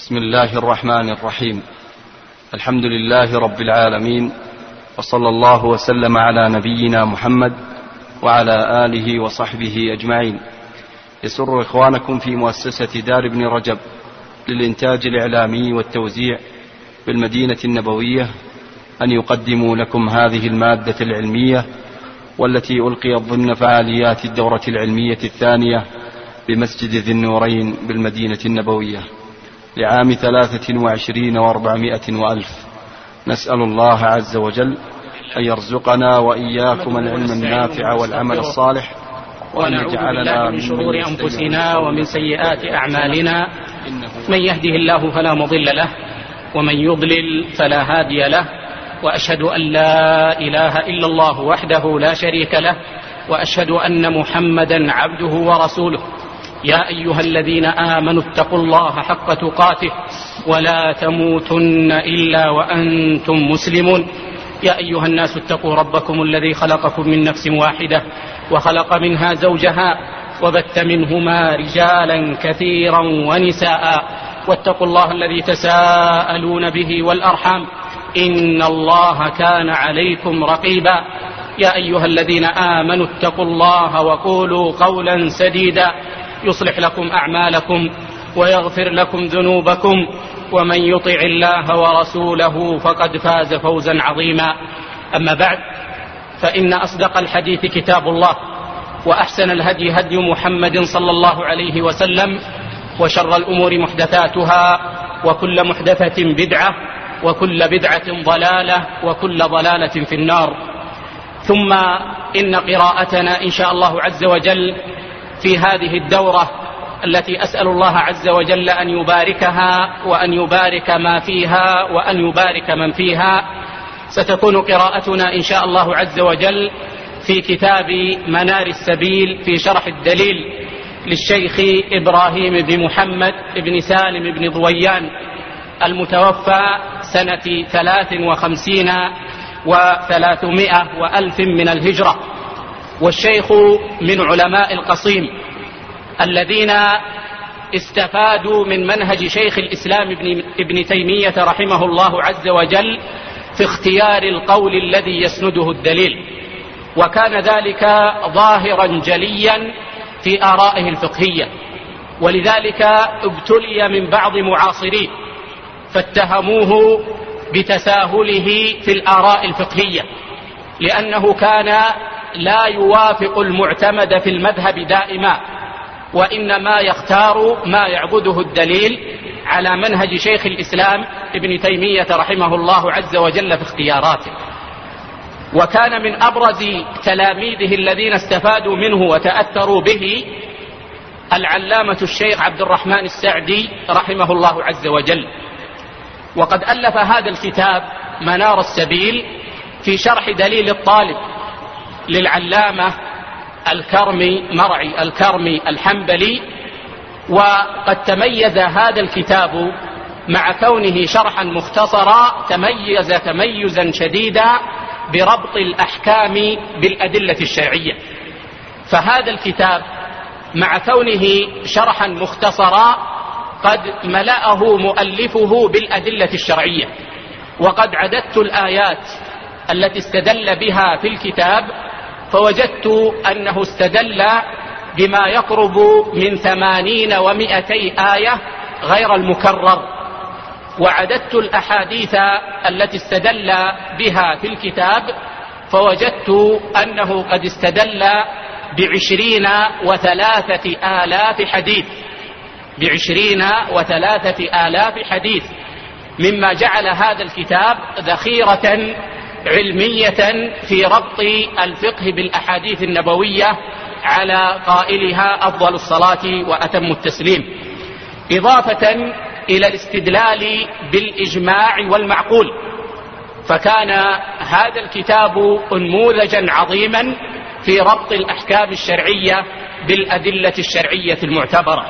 بسم الله الرحمن الرحيم. الحمد لله رب العالمين، وصلى الله وسلم على نبينا محمد وعلى آله وصحبه أجمعين. يسر إخوانكم في مؤسسة دار ابن رجب للإنتاج الإعلامي والتوزيع بالمدينة النبوية أن يقدموا لكم هذه المادة العلمية، والتي ألقيت ضمن فعاليات الدورة العلمية الثانية بمسجد ذي النورين بالمدينة النبوية لعام 23 و400 وألف. نسأل الله عز وجل أن يرزقنا وإياكم العلم النافع والعمل الصالح، وأن يجعلنا من شرور أنفسنا ومن سيئات أعمالنا. من يهده الله فلا مضل له، ومن يضلل فلا هادي له، وأشهد أن لا إله إلا الله وحده لا شريك له، وأشهد أن محمدا عبده ورسوله. يا أيها الذين آمنوا اتقوا الله حق تقاته ولا تموتن إلا وأنتم مسلمون. يا أيها الناس اتقوا ربكم الذي خلقكم من نفس واحدة وخلق منها زوجها وبث منهما رجالا كثيرا ونساء، واتقوا الله الذي تساءلون به والأرحام إن الله كان عليكم رقيبا. يا أيها الذين آمنوا اتقوا الله وقولوا قولا سديدا يصلح لكم أعمالكم ويغفر لكم ذنوبكم، ومن يطع الله ورسوله فقد فاز فوزا عظيما. أما بعد، فإن أصدق الحديث كتاب الله، وأحسن الهدي هدي محمد صلى الله عليه وسلم، وشر الأمور محدثاتها، وكل محدثة بدعة، وكل بدعة ضلالة، وكل ضلالة في النار. ثم إن قراءتنا إن شاء الله عز وجل في هذه الدورة التي أسأل الله عز وجل أن يباركها وأن يبارك ما فيها وأن يبارك من فيها، ستكون قراءتنا إن شاء الله عز وجل في كتاب منار السبيل في شرح الدليل للشيخ إبراهيم بن محمد بن سالم بن ضويان، المتوفى سنة 53 و300 وألف من الهجرة، والشيخ من علماء القصيم الذين استفادوا من منهج شيخ الإسلام ابن تيمية رحمه الله عز وجل في اختيار القول الذي يسنده الدليل، وكان ذلك ظاهرا جليا في آرائه الفقهية، ولذلك ابتلي من بعض معاصريه فاتهموه بتساهله في الآراء الفقهية، لأنه كان لا يوافق المعتمد في المذهب دائما، وإنما يختار ما يعبده الدليل على منهج شيخ الإسلام ابن تيمية رحمه الله عز وجل في اختياراته. وكان من أبرز تلاميذه الذين استفادوا منه وتأثروا به العلامة الشيخ عبد الرحمن السعدي رحمه الله عز وجل، وقد ألف هذا الكتاب منار السبيل في شرح دليل الطالب للعلامة الكرمي مرعي الكرمي الحنبلي. وقد تميز هذا الكتاب مع كونه شرحا مختصرا تميز تميزا شديدا بربط الأحكام بالأدلة الشرعية. فهذا الكتاب مع كونه شرحا مختصرا قد ملأه مؤلفه بالأدلة الشرعية، وقد عددت الآيات التي استدل بها في الكتاب فوجدت أنه استدل بما يقرب من 80 و200 آية غير المكرر، وعددت الأحاديث التي استدل بها في الكتاب فوجدت أنه قد استدل ب20 و3 آلاف حديث، ب20 و3 آلاف حديث، مما جعل هذا الكتاب ذخيرة علمية في ربط الفقه بالأحاديث النبوية على قائلها أفضل الصلاة وأتم التسليم، إضافة إلى الاستدلال بالإجماع والمعقول. فكان هذا الكتاب نموذجا عظيما في ربط الأحكام الشرعية بالأدلة الشرعية المعتبرة.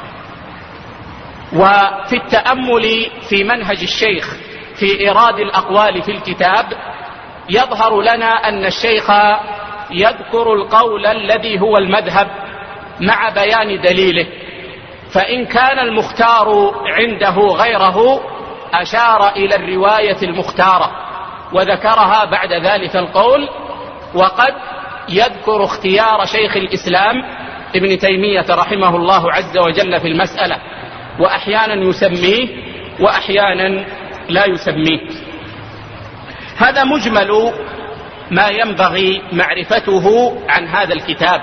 وفي التأمل في منهج الشيخ في إيراد الأقوال في الكتاب يظهر لنا أن الشيخ يذكر القول الذي هو المذهب مع بيان دليله، فإن كان المختار عنده غيره أشار إلى الرواية المختارة وذكرها بعد ذلك القول. وقد يذكر اختيار شيخ الإسلام ابن تيمية رحمه الله عز وجل في المسألة، وأحيانا يسميه وأحيانا لا يسميه. هذا مجمل ما ينبغي معرفته عن هذا الكتاب.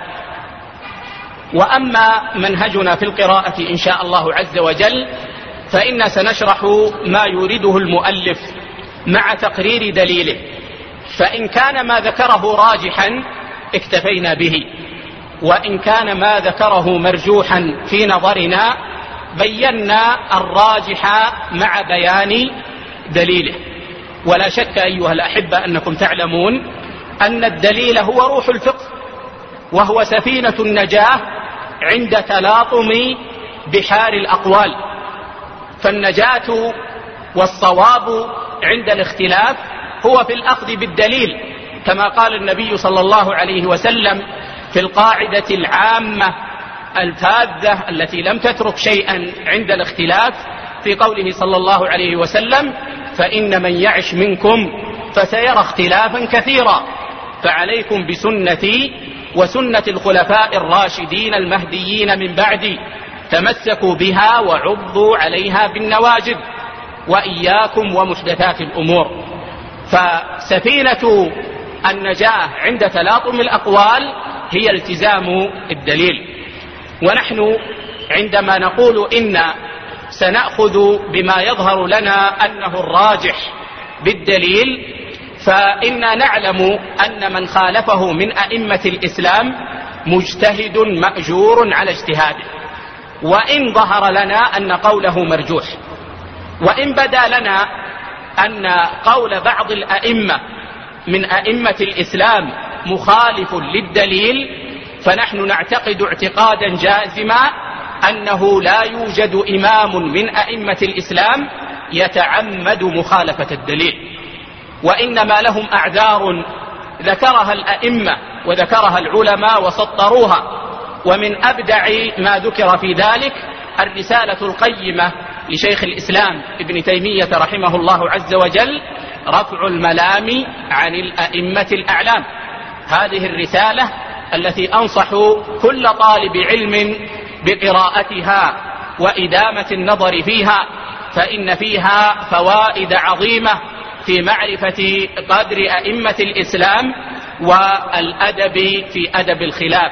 وأما منهجنا في القراءة إن شاء الله عز وجل فإن سنشرح ما يريده المؤلف مع تقرير دليله، فإن كان ما ذكره راجحا اكتفينا به، وإن كان ما ذكره مرجوحا في نظرنا بينا الراجح مع بيان دليله. ولا شك أيها الأحبة أنكم تعلمون أن الدليل هو روح الفقه، وهو سفينة النجاة عند تلاطم بحار الأقوال. فالنجاة والصواب عند الاختلاف هو في الأخذ بالدليل، كما قال النبي صلى الله عليه وسلم في القاعدة العامة الفاذة التي لم تترك شيئا عند الاختلاف في قوله صلى الله عليه وسلم: فإن من يعش منكم فسيرى اختلافا كثيرا، فعليكم بسنتي وسنة الخلفاء الراشدين المهديين من بعدي، تمسكوا بها وعضوا عليها بالنواجذ، وإياكم ومحدثات الأمور. فسفينة النجاة عند تلاطم الأقوال هي التزام الدليل. ونحن عندما نقول إن سنأخذ بما يظهر لنا أنه الراجح بالدليل، فإنا نعلم أن من خالفه من أئمة الإسلام مجتهد مأجور على اجتهاده، وإن ظهر لنا أن قوله مرجوح، وإن بدا لنا أن قول بعض الأئمة من أئمة الإسلام مخالف للدليل، فنحن نعتقد اعتقادا جازما أنه لا يوجد إمام من أئمة الإسلام يتعمد مخالفة الدليل، وإنما لهم أعذار ذكرها الأئمة وذكرها العلماء وسطروها. ومن أبدع ما ذكر في ذلك الرسالة القيمة لشيخ الإسلام ابن تيمية رحمه الله عز وجل: رفع الملام عن الأئمة الأعلام. هذه الرسالة التي أنصح كل طالب علم بقراءتها وإدامة النظر فيها، فإن فيها فوائد عظيمة في معرفة قدر أئمة الإسلام والأدب في أدب الخلاف.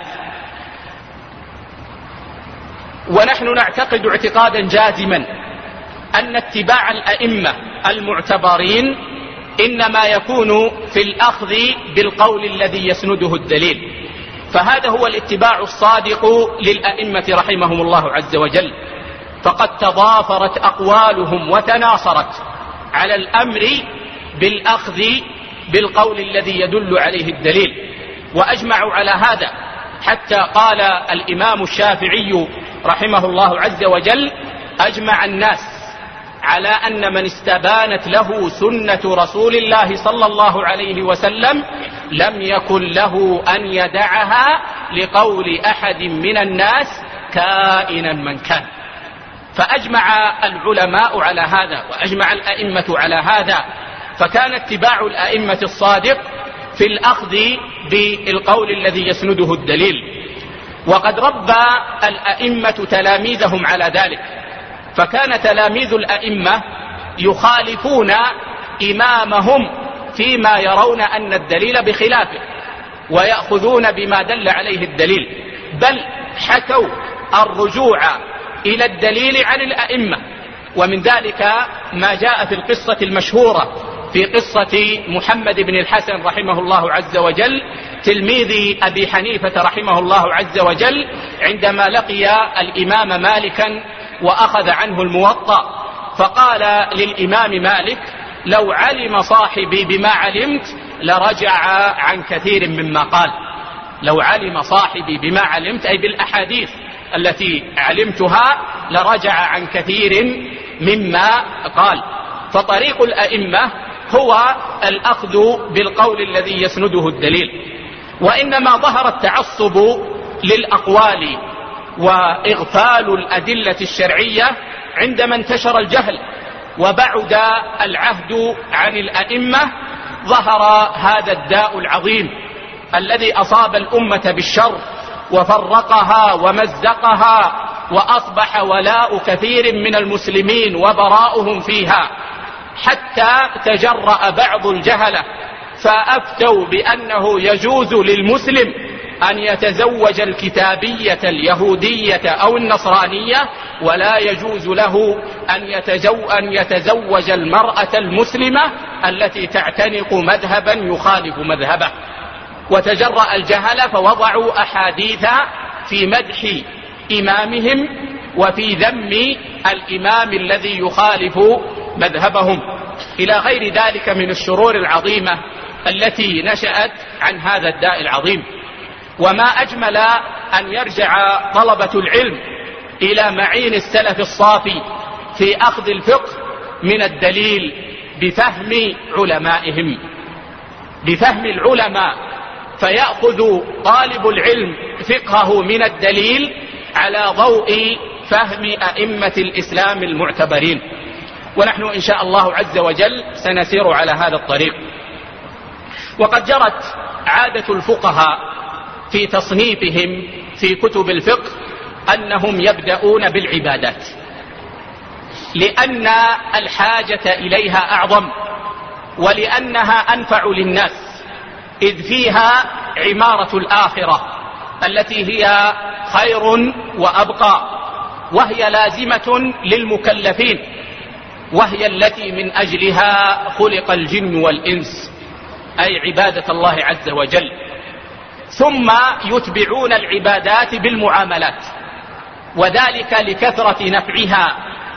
ونحن نعتقد اعتقادا جازما أن اتباع الأئمة المعتبرين إنما يكون في الأخذ بالقول الذي يسنده الدليل، فهذا هو الاتباع الصادق للأئمة رحمهم الله عز وجل. فقد تضافرت أقوالهم وتناصرت على الأمر بالأخذ بالقول الذي يدل عليه الدليل، وأجمعوا على هذا حتى قال الإمام الشافعي رحمه الله عز وجل: أجمع الناس على أن من استبانت له سنة رسول الله صلى الله عليه وسلم لم يكن له أن يدعها لقول أحد من الناس كائنا من كان. فأجمع العلماء على هذا وأجمع الأئمة على هذا، فكان اتباع الأئمة الصادق في الأخذ بالقول الذي يسنده الدليل. وقد ربى الأئمة تلاميذهم على ذلك، فكان تلاميذ الأئمة يخالفون إمامهم فيما يرون أن الدليل بخلافه، ويأخذون بما دل عليه الدليل، بل حكوا الرجوع إلى الدليل عن الأئمة. ومن ذلك ما جاء في القصة المشهورة في قصة محمد بن الحسن رحمه الله عز وجل تلميذ أبي حنيفة رحمه الله عز وجل، عندما لقي الإمام مالكا وأخذ عنه الموطأ، فقال للإمام مالك: لو علم صاحبي بما علمت لرجع عن كثير مما قال. لو علم صاحبي بما علمت أي بالأحاديث التي علمتها لرجع عن كثير مما قال. فطريق الأئمة هو الأخذ بالقول الذي يسنده الدليل، وإنما ظهر التعصب للأقوال وإغفال الأدلة الشرعية عندما انتشر الجهل وبعد العهد عن الأئمة، ظهر هذا الداء العظيم الذي أصاب الأمة بالشر وفرقها ومزقها، وأصبح ولاء كثير من المسلمين وبراؤهم فيها، حتى تجرأ بعض الجهلة فأفتوا بأنه يجوز للمسلم أن يتزوج الكتابية اليهودية أو النصرانية، ولا يجوز له أن يتزوج المرأة المسلمة التي تعتنق مذهبا يخالف مذهبه. وتجرأ الجهلة فوضعوا أحاديث في مدح إمامهم وفي ذم الإمام الذي يخالف مذهبهم، إلى غير ذلك من الشرور العظيمة التي نشأت عن هذا الداء العظيم. وما أجمل أن يرجع طلبة العلم إلى معين السلف الصافي في أخذ الفقه من الدليل بفهم علمائهم، بفهم العلماء، فيأخذ طالب العلم فقهه من الدليل على ضوء فهم أئمة الإسلام المعتبرين. ونحن إن شاء الله عز وجل سنسير على هذا الطريق. وقد جرت عادة الفقهاء في تصنيفهم في كتب الفقه أنهم يبدأون بالعبادات، لأن الحاجة إليها أعظم، ولأنها أنفع للناس، إذ فيها عمارة الآخرة التي هي خير وأبقى، وهي لازمة للمكلفين، وهي التي من أجلها خلق الجن والإنس، أي عبادة الله عز وجل. ثم يتبعون العبادات بالمعاملات، وذلك لكثرة نفعها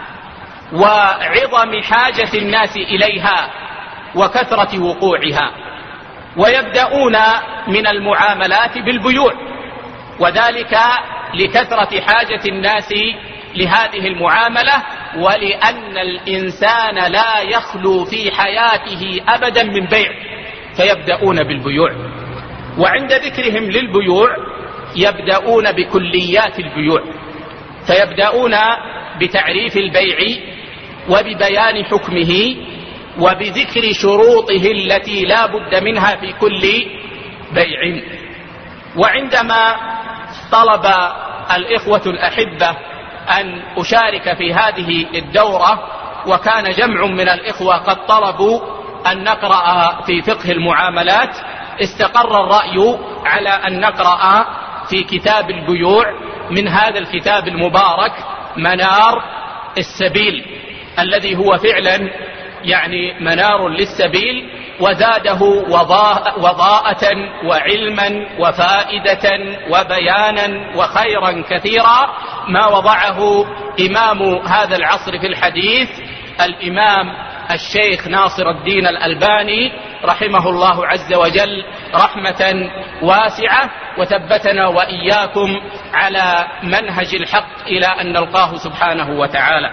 وعظم حاجة الناس إليها وكثرة وقوعها. ويبدأون من المعاملات بالبيوع، وذلك لكثرة حاجة الناس لهذه المعاملة، ولأن الإنسان لا يخلو في حياته أبدا من بيع، فيبدأون بالبيوع. وعند ذكرهم للبيوع يبدأون بكليات البيوع، فيبدأون بتعريف البيع وببيان حكمه وبذكر شروطه التي لا بد منها في كل بيع. وعندما طلب الإخوة الأحبة أن أشارك في هذه الدورة، وكان جمع من الإخوة قد طلبوا أن نقرأ في فقه المعاملات، استقر الرأي على أن نقرأ في كتاب البيوع من هذا الكتاب المبارك منار السبيل، الذي هو فعلا يعني منار للسبيل، وزاده وضاءة وعلما وفائدة وبيانا وخيرا كثيرا ما وضعه إمام هذا العصر في الحديث الإمام الشيخ ناصر الدين الألباني رحمه الله عز وجل رحمة واسعة، وثبتنا وإياكم على منهج الحق إلى أن نلقاه سبحانه وتعالى.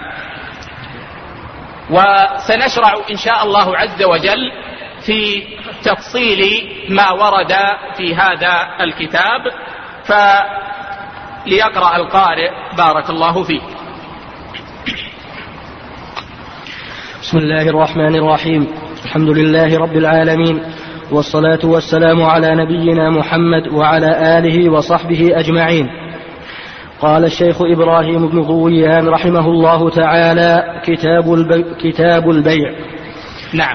وسنشرع إن شاء الله عز وجل في تفصيل ما ورد في هذا الكتاب، فليقرأ القارئ بارك الله فيه. بسم الله الرحمن الرحيم. الحمد لله رب العالمين، والصلاة والسلام على نبينا محمد وعلى آله وصحبه أجمعين. قال الشيخ إبراهيم بن ضويان رحمه الله تعالى: كتاب البيع. نعم.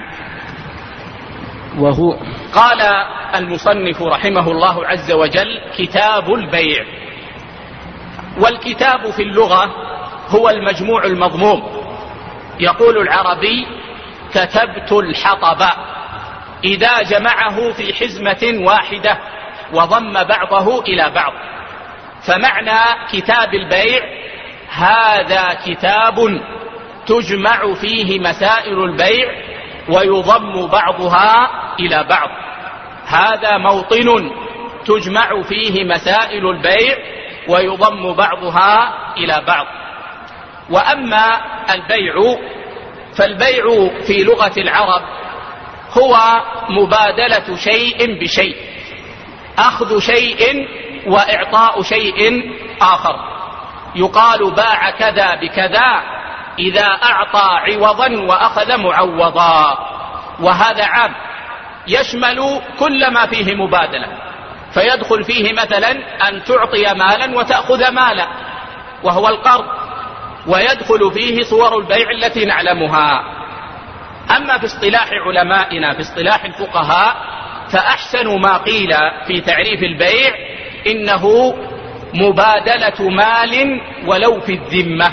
وهو قال المصنف رحمه الله عز وجل: كتاب البيع. والكتاب في اللغة هو المجموع المضموم. يقول العربي: كتبت الحطب، إذا جمعه في حزمة واحدة وضم بعضه إلى بعض. فمعنى كتاب البيع: هذا كتاب تجمع فيه مسائل البيع ويضم بعضها إلى بعض. هذا موطن تجمع فيه مسائل البيع ويضم بعضها إلى بعض. وأما البيع فالبيع في لغة العرب هو مبادلة شيء بشيء، أخذ شيء وإعطاء شيء آخر. يقال باع كذا بكذا إذا أعطى عوضا وأخذ معوضا. وهذا عام يشمل كل ما فيه مبادلة، فيدخل فيه مثلا أن تعطي مالا وتأخذ مالا وهو القرض، ويدخل فيه صور البيع التي نعلمها. أما في اصطلاح علمائنا، في اصطلاح الفقهاء، فأحسن ما قيل في تعريف البيع إنه مبادلة مال ولو في الذمة،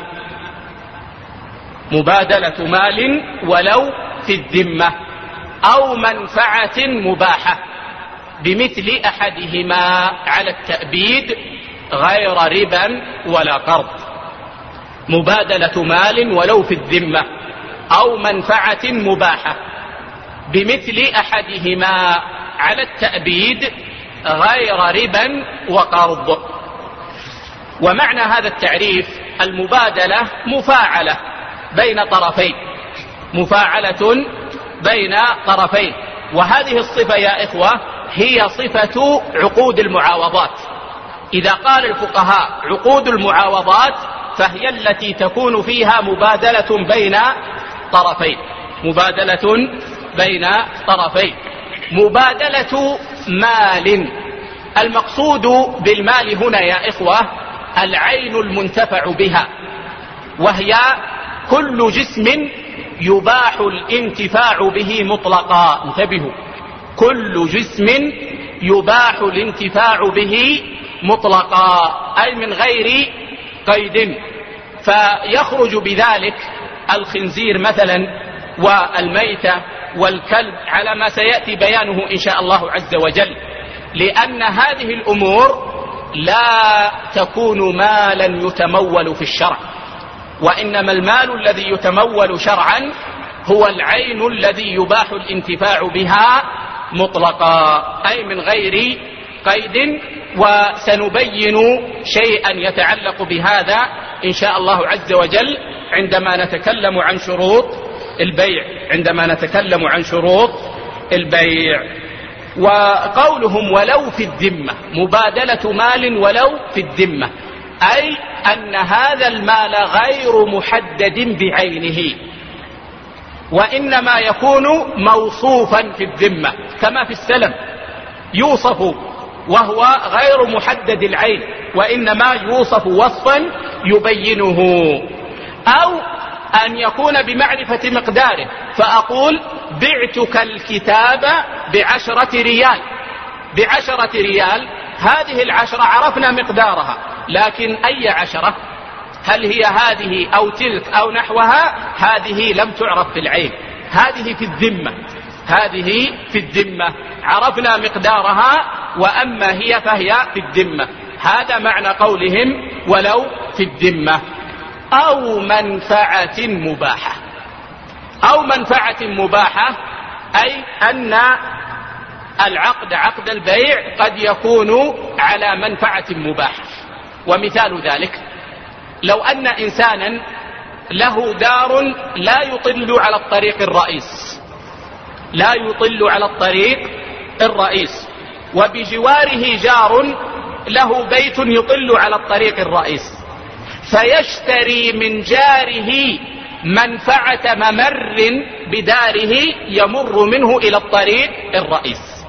مبادلة مال ولو في الذمة، أو منفعة مباحة بمثل أحدهما على التأبيد غير ربا ولا قرض. مبادلة مال ولو في الذمة أو منفعة مباحة بمثل أحدهما على التأبيد غير ربا وقرض. ومعنى هذا التعريف المبادلة مفاعلة بين طرفين، مفاعلة بين طرفين. وهذه الصفة يا إخوة هي صفة عقود المعاوضات. إذا قال الفقهاء عقود المعاوضات فهي التي تكون فيها مبادلة بين طرفين، مبادلة بين طرفين. مبادلة مال، المقصود بالمال هنا يا إخوة العين المنتفع بها، وهي كل جسم يباح الانتفاع به مطلقا. انتبهوا، كل جسم يباح الانتفاع به مطلقا، أي من غير قيد. فيخرج بذلك الخنزير مثلا والميتة والكلب على ما سيأتي بيانه إن شاء الله عز وجل، لأن هذه الأمور لا تكون مالا يتمول في الشرع، وإنما المال الذي يتمول شرعا هو العين الذي يباح الانتفاع بها مطلقا، أي من غير قيد. وسنبين شيئا يتعلق بهذا إن شاء الله عز وجل عندما نتكلم عن شروط البيع، عندما نتكلم عن شروط البيع. وقولهم ولو في الذمة، مبادلة مال ولو في الذمة، أي أن هذا المال غير محدد بعينه، وإنما يكون موصوفا في الذمة كما في السلم، يوصف وهو غير محدد العين، وإنما يوصف وصفا يبينه. أو أن يكون بمعرفة مقداره، فأقول بعتك الكتاب ب10 ريال، ب10 ريال، هذه 10 عرفنا مقدارها، لكن أي 10؟ هل هي هذه أو تلك أو نحوها؟ هذه لم تعرف في العين، هذه في الذمة، هذه في الذمة عرفنا مقدارها، وأما هي فهي في الذمة. هذا معنى قولهم ولو في الذمة. أو منفعة مباحة، أو منفعة مباحة، أي أن العقد، عقد البيع، قد يكون على منفعة مباحة. ومثال ذلك لو أن إنسانا له دار لا يطل على الطريق الرئيس، لا يطل على الطريق الرئيس، وبجواره جار له بيت يطل على الطريق الرئيس، فيشتري من جاره منفعة ممر بداره يمر منه إلى الطريق الرئيس.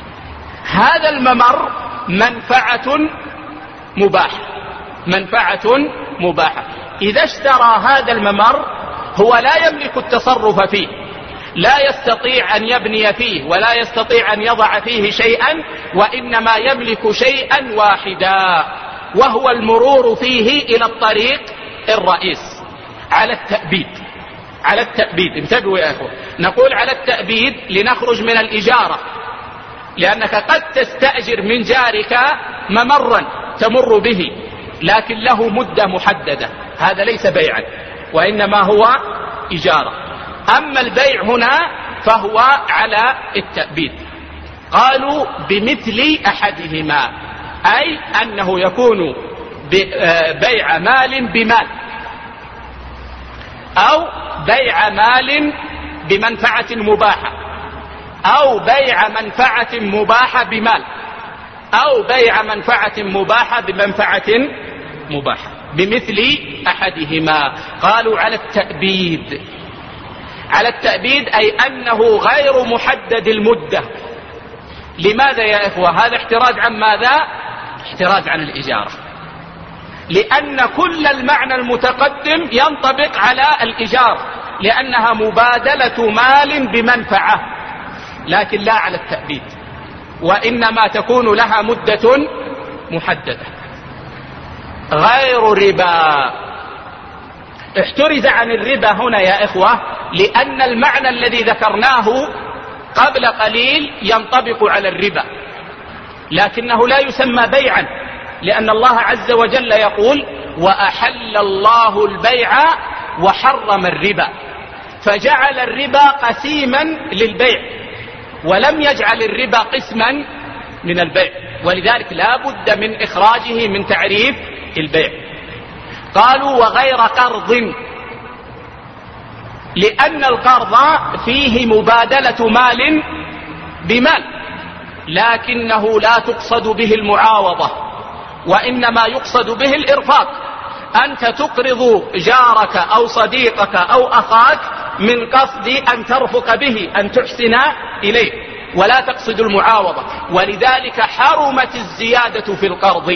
هذا الممر منفعة مباحة، منفعة مباحة. إذا اشترى هذا الممر هو لا يملك التصرف فيه، لا يستطيع أن يبني فيه ولا يستطيع أن يضع فيه شيئا، وإنما يملك شيئا واحدا وهو المرور فيه إلى الطريق الرئيس على التأبيد. على التأبيد، انتبهوا يا أخوة، نقول على التأبيد لنخرج من الإجارة، لأنك قد تستأجر من جارك ممرا تمر به لكن له مدة محددة، هذا ليس بيعا وإنما هو إجارة. أما البيع هنا فهو على التأبيد. قالوا بمثل أحدهما، أي أنه يكون بيع مال بمال، أو بيع مال بمنفعة مباحة، أو بيع منفعة مباحة بمال، أو بيع منفعة مباحة بمنفعة مباحة. بمثل أحدهما. قالوا على التأبيد. على التأبيد أي أنه غير محدد المدة. لماذا يا إخوة؟ هذا احتراز عن ماذا؟ احتراز عن الإجارة، لأن كل المعنى المتقدم ينطبق على الإجارة، لأنها مبادلة مال بمنفعة، لكن لا على التأبيد، وإنما تكون لها مدة محددة. غير ربا. احترز عن الربا هنا يا إخوة لأن المعنى الذي ذكرناه قبل قليل ينطبق على الربا، لكنه لا يسمى بيعا، لأن الله عز وجل يقول وأحل الله البيع وحرم الربا، فجعل الربا قسيما للبيع ولم يجعل الربا قسما من البيع، ولذلك لا بد من إخراجه من تعريف البيع. قالوا وغير قرض، لأن القرض فيه مبادلة مال بمال، لكنه لا تقصد به المعاوضة، وإنما يقصد به الإرفاق. أنت تقرض جارك أو صديقك أو أخاك من قصد أن ترفق به، أن تحسن إليه، ولا تقصد المعاوضة، ولذلك حرمت الزيادة في القرض،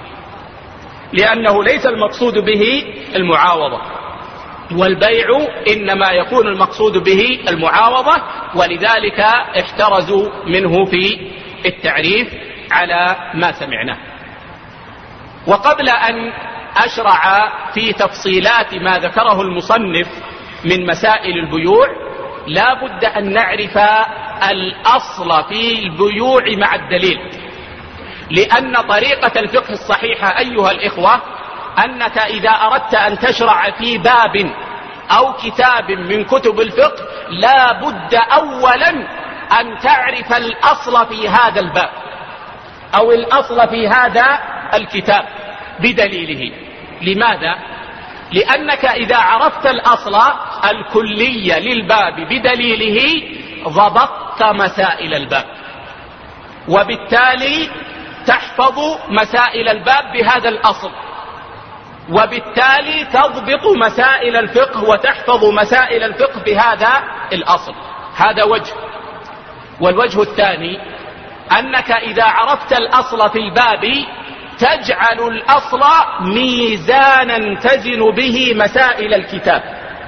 لأنه ليس المقصود به المعاوضة، والبيع إنما يكون المقصود به المعاوضة، ولذلك احترزوا منه في التعريف على ما سمعناه. وقبل أن أشرع في تفصيلات ما ذكره المصنف من مسائل البيوع، لا بد أن نعرف الأصل في البيوع مع الدليل، لأن طريقة الفقه الصحيحة أيها الإخوة أنك إذا أردت أن تشرع في باب أو كتاب من كتب الفقه لا بد أولا أن تعرف الأصل في هذا الباب أو الأصل في هذا الكتاب بدليله. لماذا؟ لأنك إذا عرفت الأصل الكلي للباب بدليله ضبطت مسائل الباب، وبالتالي تحفظ مسائل الباب بهذا الأصل، وبالتالي تضبط مسائل الفقه وتحفظ مسائل الفقه بهذا الأصل. هذا وجه. والوجه الثاني أنك إذا عرفت الأصل في الباب تجعل الأصل ميزانا تزن به مسائل الكتاب،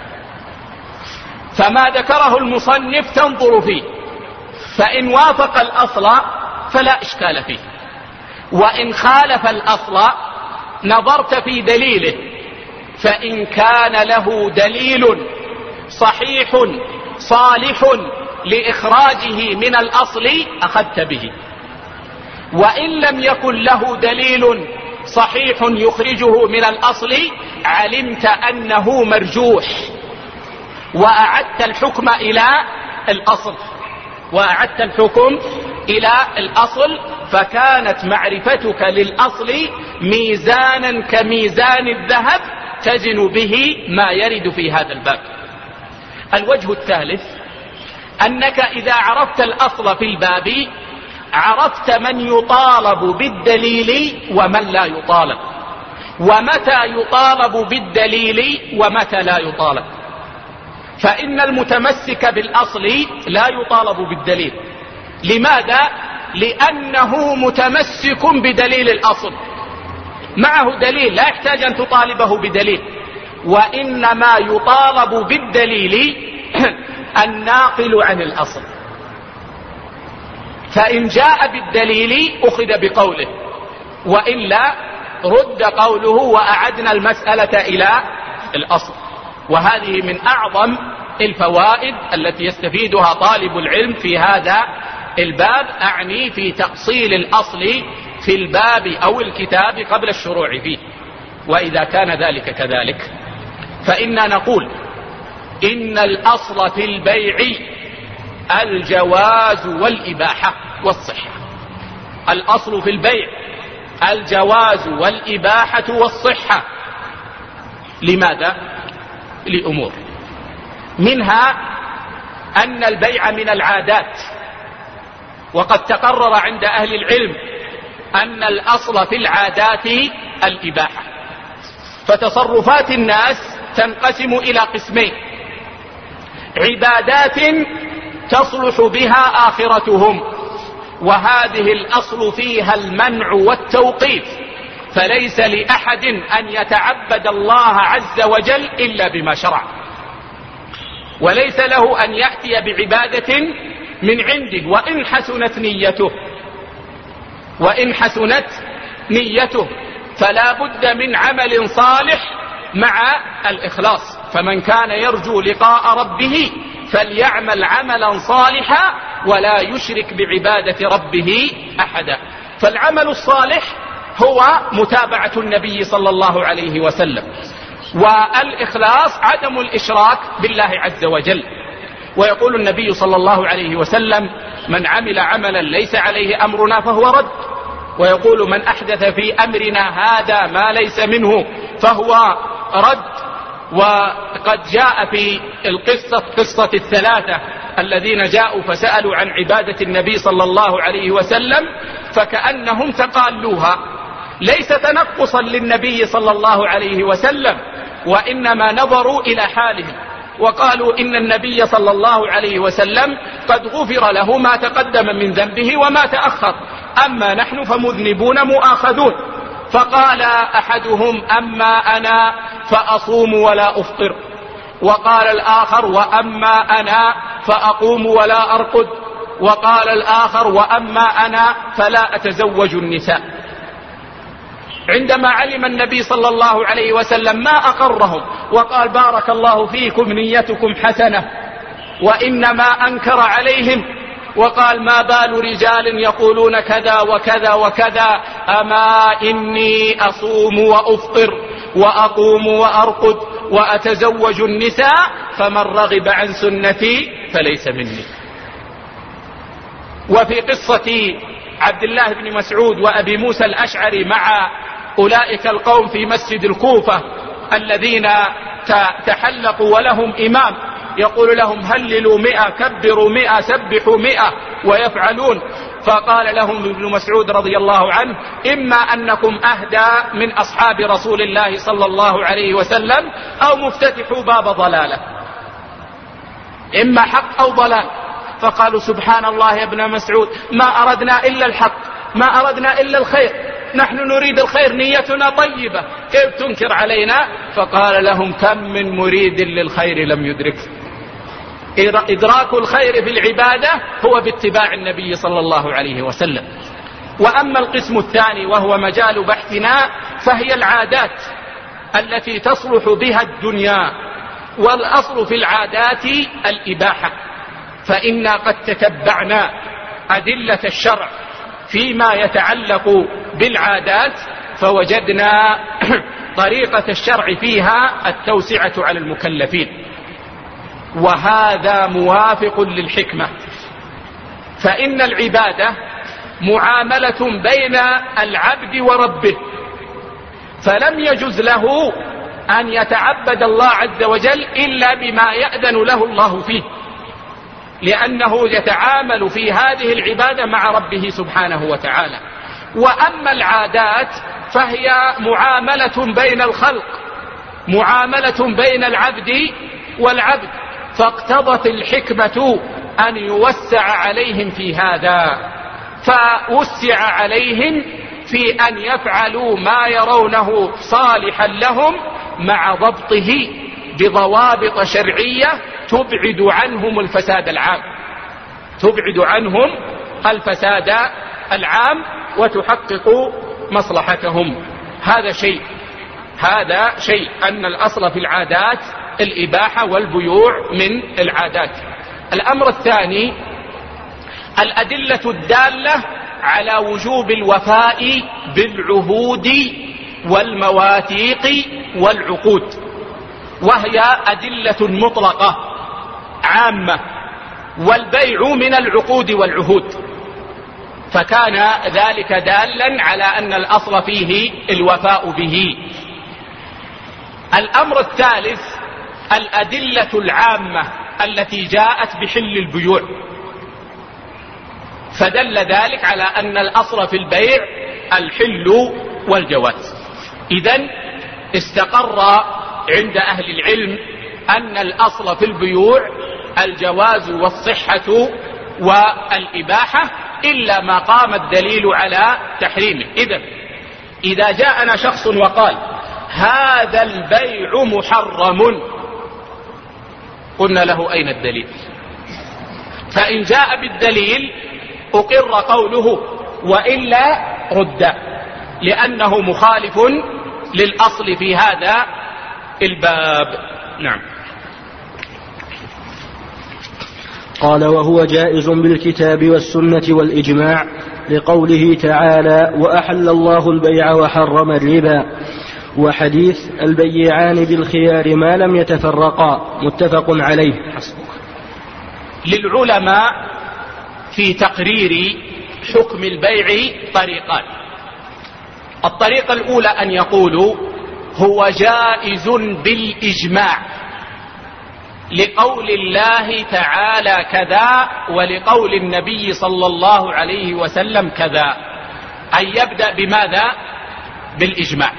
فما ذكره المصنف تنظر فيه، فإن وافق الأصل فلا إشكال فيه، وإن خالف الأصل نظرت في دليله، فإن كان له دليل صحيح صالح لإخراجه من الأصل أخذت به، وإن لم يكن له دليل صحيح يخرجه من الأصل علمت أنه مرجوح، وأعدت الحكم إلى الأصل، وأعدت الحكم إلى الأصل، فكانت معرفتك للأصل ميزانا كميزان الذهب تزن به ما يرد في هذا الباب. الوجه الثالث أنك إذا عرفت الأصل في الباب عرفت من يطالب بالدليل ومن لا يطالب، ومتى يطالب بالدليل ومتى لا يطالب. فإن المتمسك بالأصل لا يطالب بالدليل. لماذا؟ لأنه متمسك بدليل الأصل، معه دليل لا يحتاج أن تطالبه بدليل، وإنما يطالب بالدليل الناقل عن الأصل. فإن جاء بالدليل أخذ بقوله، وإلا رد قوله وأعدنا المسألة إلى الأصل. وهذه من أعظم الفوائد التي يستفيدها طالب العلم في هذا الباب، أعني في تأصيل الأصل في الباب أو الكتاب قبل الشروع فيه. وإذا كان ذلك كذلك فإننا نقول إن الأصل في البيع الجواز والإباحة والصحة. الأصل في البيع الجواز والإباحة والصحة. لماذا؟ لأمور، منها أن البيع من العادات، وقد تقرر عند أهل العلم أن الأصل في العادات الإباحة، فتصرفات الناس تنقسم إلى قسمين: عبادات تصلح بها آخرتهم، وهذه الأصل فيها المنع والتوقيف، فليس لأحد أن يتعبد الله عز وجل إلا بما شرع، وليس له أن يأتي بعبادة من عنده وإن حسنت نيته فلا بد من عمل صالح مع الإخلاص. فمن كان يرجو لقاء ربه فليعمل عملا صالحا ولا يشرك بعبادة ربه أحدا. فالعمل الصالح هو متابعة النبي صلى الله عليه وسلم، والإخلاص عدم الإشراك بالله عز وجل. ويقول النبي صلى الله عليه وسلم: من عمل عملا ليس عليه أمرنا فهو رد. ويقول: من أحدث في أمرنا هذا ما ليس منه فهو رد. وقد جاء في قصة الثلاثة الذين جاءوا فسألوا عن عبادة النبي صلى الله عليه وسلم فكأنهم تقالوها، ليس تنقصا للنبي صلى الله عليه وسلم، وإنما نظروا إلى حالهم وقالوا إن النبي صلى الله عليه وسلم قد غفر له ما تقدم من ذنبه وما تأخر، أما نحن فمذنبون مؤاخذون. فقال أحدهم: أما أنا فأصوم ولا أفطر. وقال الآخر: وأما أنا فأقوم ولا أرقد. وقال الآخر: وأما أنا فلا أتزوج النساء. عندما علم النبي صلى الله عليه وسلم ما أقرهم وقال: بارك الله فيكم نيتكم حسنة، وإنما أنكر عليهم وقال: ما بال رجال يقولون كذا وكذا وكذا، أما إني أصوم وأفطر وأقوم وأرقد وأتزوج النساء، فمن رغب عن سنتي فليس مني. وفي قصة عبد الله بن مسعود وأبي موسى الأشعري مع أولئك القوم في مسجد الكوفة الذين تحلقوا ولهم إمام يقول لهم: هللوا 100، كبروا 100، سبحوا 100، ويفعلون. فقال لهم ابن مسعود رضي الله عنه: إما أنكم أهدى من أصحاب رسول الله صلى الله عليه وسلم، أو مفتتحوا باب ضلالة، إما حق أو ضلال. فقالوا: سبحان الله يا ابن مسعود، ما أردنا إلا الحق، ما أردنا إلا الخير، نحن نريد الخير، نيتنا طيبة، كيف تنكر علينا؟ فقال لهم: كم من مريد للخير لم يدركه. إدراك الخير في العبادة هو باتباع النبي صلى الله عليه وسلم. وأما القسم الثاني وهو مجال بحثنا فهي العادات التي تصلح بها الدنيا، والأصل في العادات الإباحة. فإنا قد تتبعنا أدلة الشرع فيما يتعلق بالعادات فوجدنا طريقة الشرع فيها التوسعة على المكلفين، وهذا موافق للحكمة. فإن العبادة معاملة بين العبد وربه، فلم يجز له أن يتعبد الله عز وجل إلا بما يأذن له الله فيه، لأنه يتعامل في هذه العبادة مع ربه سبحانه وتعالى. وأما العادات فهي معاملة بين الخلق، معاملة بين العبد والعبد، فاقتضت الحكمة أن يوسع عليهم في هذا، فوسع عليهم في أن يفعلوا ما يرونه صالحا لهم مع ضبطه بضوابط شرعية تبعد عنهم الفساد العام، تبعد عنهم الفساد العام وتحقق مصلحتهم. هذا شيء أن الأصل في العادات الإباحة والبيوع من العادات. الأمر الثاني الأدلة الدالة على وجوب الوفاء بالعهود والمواثيق والعقود، وهي أدلة مطلقة عامة، والبيع من العقود والعهود، فكان ذلك دالا على أن الأصل فيه الوفاء به. الأمر الثالث الأدلة العامة التي جاءت بحل البيوع، فدل ذلك على أن الأصل في البيع الحل والجواز. إذن استقر عند أهل العلم أن الأصل في البيوع الجواز والصحة والإباحة إلا ما قام الدليل على تحريمه. إذا جاءنا شخص وقال هذا البيع محرم، قلنا له أين الدليل؟ فإن جاء بالدليل أقر قوله، وإلا رد، لأنه مخالف للأصل في هذا الباب. نعم. قال: وهو جائز بالكتاب والسنة والإجماع، لقوله تعالى: وأحل الله البيع وحرم الربا، وحديث البيعان بالخيار ما لم يتفرقا، متفق عليه. للعلماء في تقرير حكم البيع طريقان. الطريقة الأولى أن يقولوا هو جائز بالإجماع، لقول الله تعالى كذا ولقول النبي صلى الله عليه وسلم كذا، أن يبدأ بماذا؟ بالإجماع.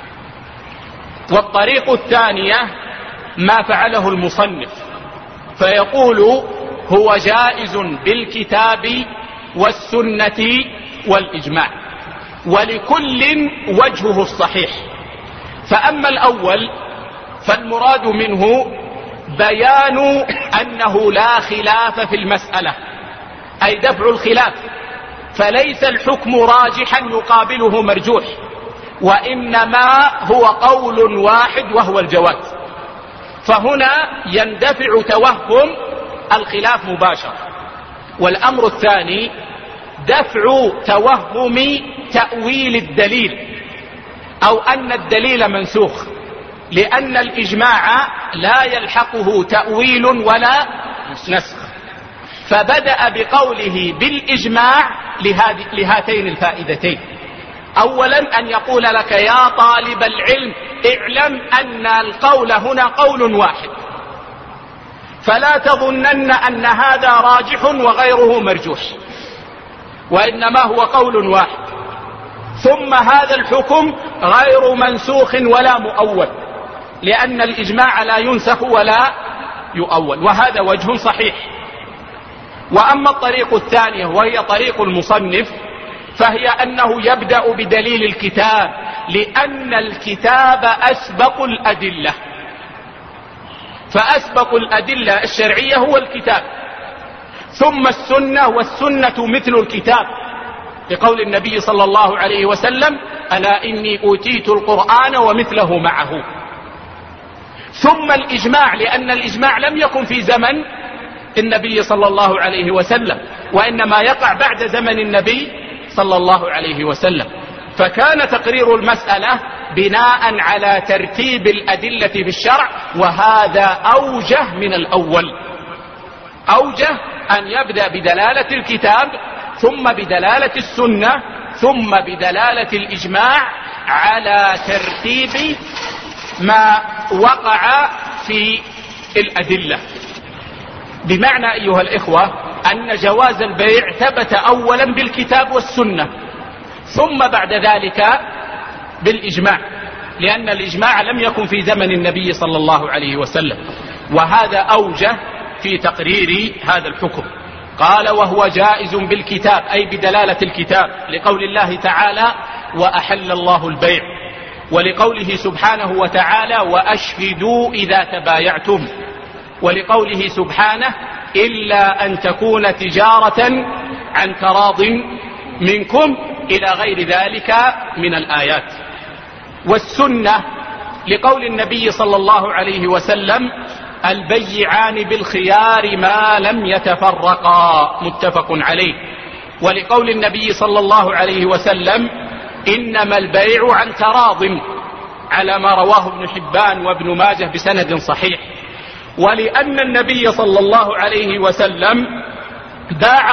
والطريق الثانية ما فعله المصنف، فيقول هو جائز بالكتاب والسنة والإجماع، ولكل وجهه الصحيح. فأما الأول فالمراد منه بيان أنه لا خلاف في المسألة، أي دفع الخلاف، فليس الحكم راجحا يقابله مرجوح، وإنما هو قول واحد وهو الجواز. فهنا يندفع توهم الخلاف مباشر. والأمر الثاني دفع توهم تأويل الدليل، أو أن الدليل منسوخ، لأن الإجماع لا يلحقه تأويل ولا نسخ. فبدأ بقوله بالإجماع لهاتين الفائدتين: أولا أن يقول لك يا طالب العلم اعلم أن القول هنا قول واحد، فلا تظنن أن هذا راجح وغيره مرجوح، وإنما هو قول واحد. ثم هذا الحكم غير منسوخ ولا مؤول، لأن الإجماع لا ينسخ ولا يؤول، وهذا وجه صحيح. وأما الطريق الثانية وهي طريق المصنف، فهي أنه يبدأ بدليل الكتاب، لأن الكتاب أسبق الأدلة، فأسبق الأدلة الشرعية هو الكتاب، ثم السنة، والسنة مثل الكتاب، لقول النبي صلى الله عليه وسلم: ألا إني أوتيت القرآن ومثله معه. ثم الإجماع، لأن الإجماع لم يكن في زمن النبي صلى الله عليه وسلم، وإنما يقع بعد زمن النبي صلى الله عليه وسلم. فكان تقرير المسألة بناء على ترتيب الأدلة في الشرع، وهذا أوجه من الأول. أوجه أن يبدأ بدلالة الكتاب، ثم بدلالة السنة، ثم بدلالة الإجماع، على ترتيب ما وقع في الأدلة. بمعنى أيها الإخوة أن جواز البيع ثبت أولا بالكتاب والسنة، ثم بعد ذلك بالإجماع، لأن الإجماع لم يكن في زمن النبي صلى الله عليه وسلم، وهذا أوجه في تقرير هذا الحكم. قال: وهو جائز بالكتاب، أي بدلالة الكتاب، لقول الله تعالى: وأحل الله البيع، ولقوله سبحانه وتعالى: وأشهدوا إذا تبايعتم، ولقوله سبحانه: إلا أن تكون تجارة عن تراض منكم، إلى غير ذلك من الآيات. والسنة لقول النبي صلى الله عليه وسلم: البيعان بالخيار ما لم يتفرقا، متفق عليه. ولقول النبي صلى الله عليه وسلم: إنما البيع عن تراض، على ما رواه ابن حبان وابن ماجه بسند صحيح. ولأن النبي صلى الله عليه وسلم باع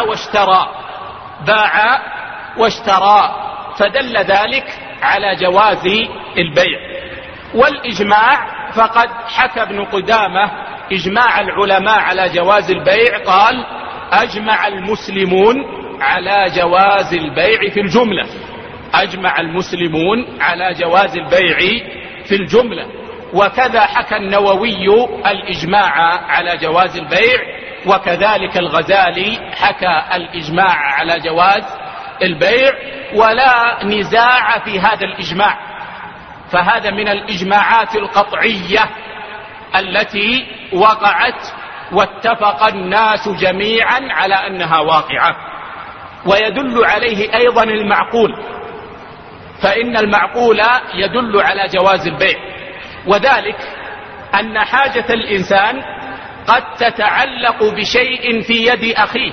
واشترى، فدل ذلك على جواز البيع. والإجماع فقد حكى ابن قدامة إجماع العلماء على جواز البيع، قال: أجمع المسلمون على جواز البيع في الجملة. أجمع المسلمون على جواز البيع في الجملة. وكذا حكى النووي الإجماع على جواز البيع، وكذلك الغزالي حكى الإجماع على جواز البيع، ولا نزاع في هذا الإجماع، فهذا من الإجماعات القطعية التي وقعت واتفق الناس جميعا على أنها واقعة. ويدل عليه أيضا المعقول، فإن المعقول يدل على جواز البيع، وذلك أن حاجة الإنسان قد تتعلق بشيء في يد أخيه،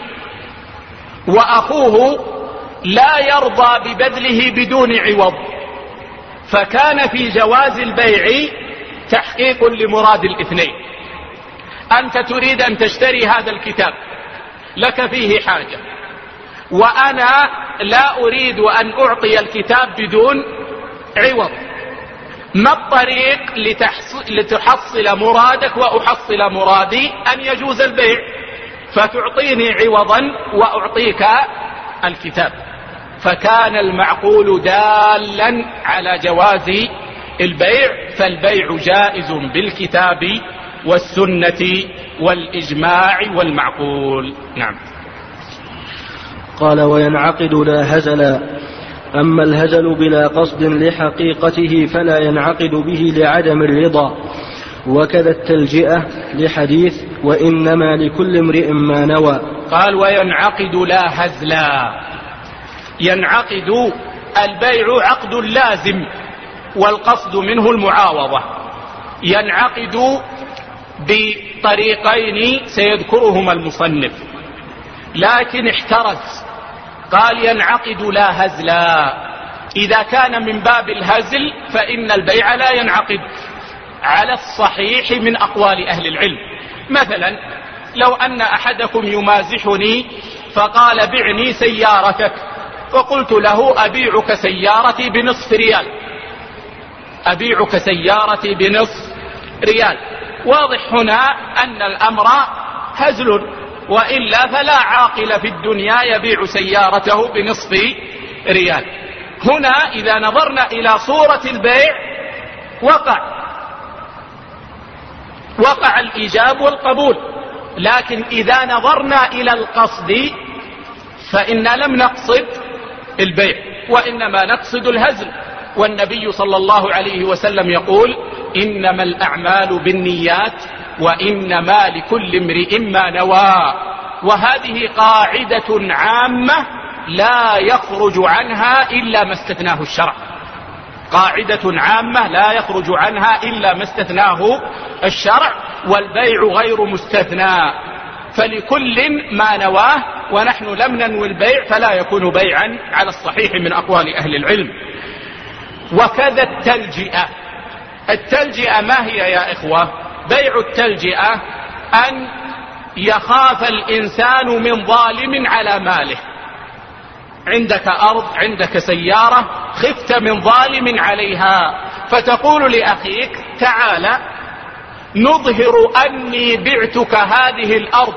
وأخوه لا يرضى ببذله بدون عوض، فكان في جواز البيع تحقيق لمراد الاثنين. أنت تريد أن تشتري هذا الكتاب، لك فيه حاجة، وأنا لا أريد أن أعطي الكتاب بدون عوض. ما الطريق لتحصل مرادك وأحصل مرادي؟ أن يجوز البيع، فتعطيني عوضا وأعطيك الكتاب. فكان المعقول دالا على جواز البيع، فالبيع جائز بالكتاب والسنة والإجماع والمعقول. نعم. قال: وينعقد لا هزلا. أما الهزل بلا قصد لحقيقته فلا ينعقد به لعدم الرضا، وكذا التلجئة لحديث: وإنما لكل امرئ ما نوى. قال: وينعقد لا هزلا. ينعقد البيع عقد لازم، والقصد منه المعاوضة. ينعقد بطريقين سيذكرهما المصنف، لكن احترز، قال: ينعقد لا هزلا. إذا كان من باب الهزل فإن البيع لا ينعقد على الصحيح من أقوال أهل العلم. مثلا لو أن أحدكم يمازحني فقال: بعني سيارتك، فقلت له: أبيعك سيارتي بنصف ريال، أبيعك سيارتي بنصف ريال. واضح هنا أن الأمر هزل، وإلا فلا عاقل في الدنيا يبيع سيارته بنصف ريال. هنا إذا نظرنا إلى صورة البيع وقع الإيجاب والقبول، لكن إذا نظرنا إلى القصد فإنا لم نقصد البيع، وإنما نقصد الهزل. والنبي صلى الله عليه وسلم يقول: إنما الأعمال بالنيات وإنما لكل امرئ ما نوى. وهذه قاعدة عامة لا يخرج عنها إلا ما استثناه الشرع، قاعدة عامة لا يخرج عنها إلا ما استثناه الشرع، والبيع غير مستثنى، فلكل ما نواه، ونحن لم ننوي البيع فلا يكون بيعا على الصحيح من أقوال أهل العلم. وكذا التلجئة. التلجئة ما هي يا إخوة؟ بيع التلجئة أن يخاف الإنسان من ظالم على ماله. عندك أرض، عندك سيارة، خفت من ظالم عليها، فتقول لأخيك: تعال نظهر أني بعتك هذه الأرض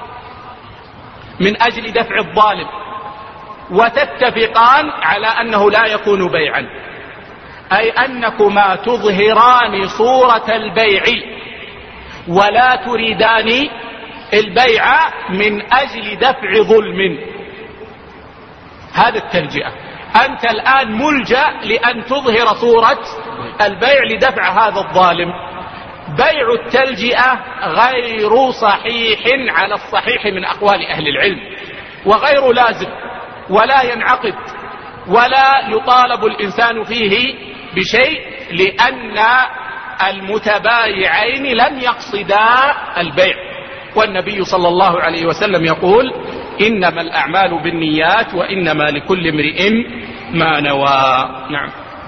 من أجل دفع الظالم، وتتفقان على أنه لا يكون بيعا، أي أنكما تظهران صورة البيع ولا تريدان البيع من أجل دفع ظلم. هذا التلجئة. أنت الآن ملجأ لأن تظهر صورة البيع لدفع هذا الظالم. بيع التلجئة غير صحيح على الصحيح من أقوال أهل العلم، وغير لازم، ولا ينعقد، ولا يطالب الإنسان فيه بشيء، لأن المتبايعين لم يقصدا البيع. والنبي صلى الله عليه وسلم يقول: إنما الأعمال بالنيات وإنما لكل امرئ ما نوى. نعم.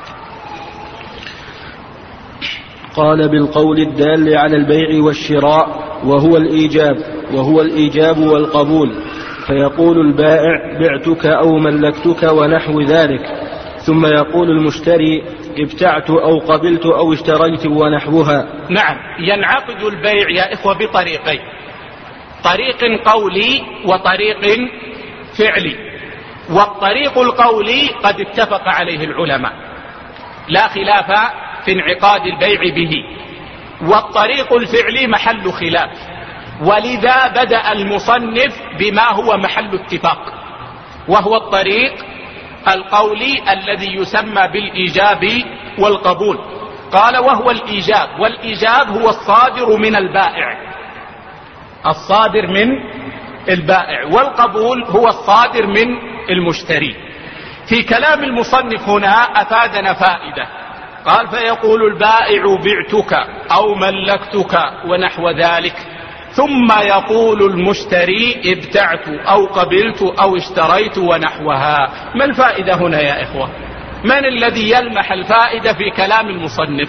قال: بالقول الدال على البيع والشراء وهو الإيجاب والقبول، فيقول البائع: بعتك أو ملكتك ونحو ذلك، ثم يقول المشتري: ابتعت أو قبلت أو اشتريت ونحوها. نعم. ينعقد البيع يا إخوة بطريقين: طريق قولي وطريق فعلي. والطريق القولي قد اتفق عليه العلماء لا خلاف في انعقاد البيع به، والطريق الفعلي محل خلاف، ولذا بدأ المصنف بما هو محل اتفاق، وهو الطريق القولي الذي يسمى بالإيجاب والقبول. قال وهو الإيجاب، والإيجاب هو الصادر من البائع، الصادر من البائع، والقبول هو الصادر من المشتري. في كلام المصنف هنا أفادنا فائدة، قال فيقول البائع بعتك أو ملكتك ونحو ذلك، ثم يقول المشتري ابتعت أو قبلت أو اشتريت ونحوها. ما الفائدة هنا يا إخوة؟ من الذي يلمح الفائدة في كلام المصنف؟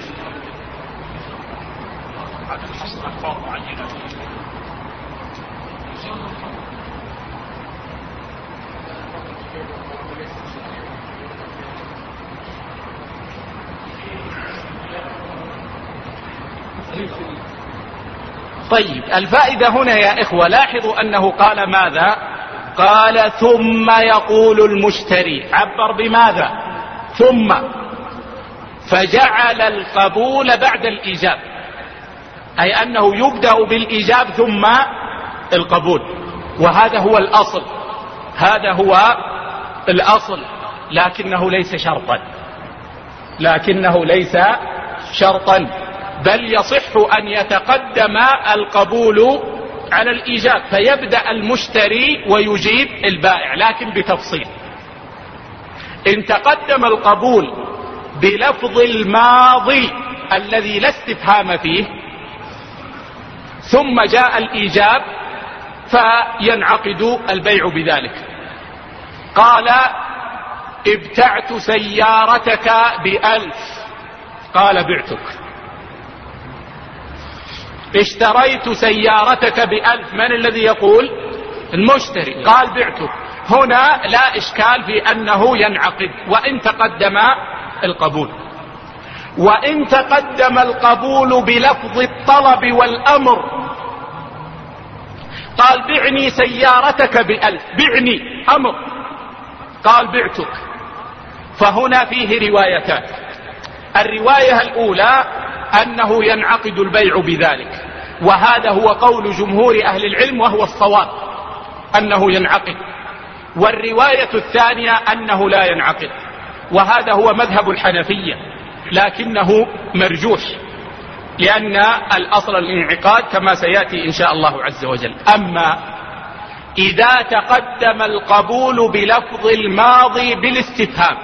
طيب الفائدة هنا يا إخوة، لاحظوا أنه قال ماذا؟ قال ثم يقول المشتري، عبر بماذا؟ ثم، فجعل القبول بعد الإيجاب، أي أنه يبدأ بالإيجاب ثم القبول، وهذا هو الأصل، هذا هو الأصل، لكنه ليس شرطا، لكنه ليس شرطا، بل يصح أن يتقدم القبول على الإيجاب، فيبدأ المشتري ويجيب البائع، لكن بتفصيل. إن تقدم القبول بلفظ الماضي الذي لا استفهام فيه ثم جاء الإيجاب فينعقد البيع بذلك. قال ابتعت سيارتك ب1,000، قال بعتك. اشتريت سيارتك ب1,000، من الذي يقول؟ المشتري، قال بعتك. هنا لا إشكال في أنه ينعقد وإن تقدم القبول. وإن تقدم القبول بلفظ الطلب والأمر، قال بعني سيارتك ب1,000، بعني أمر، قال بعتك، فهنا فيه روايتان. الرواية الأولى أنه ينعقد البيع بذلك، وهذا هو قول جمهور أهل العلم وهو الصواب أنه ينعقد. والرواية الثانية أنه لا ينعقد، وهذا هو مذهب الحنفية، لكنه مرجوح، لأن الأصل الانعقاد كما سيأتي إن شاء الله عز وجل. أما إذا تقدم القبول بلفظ الماضي بالاستفهام،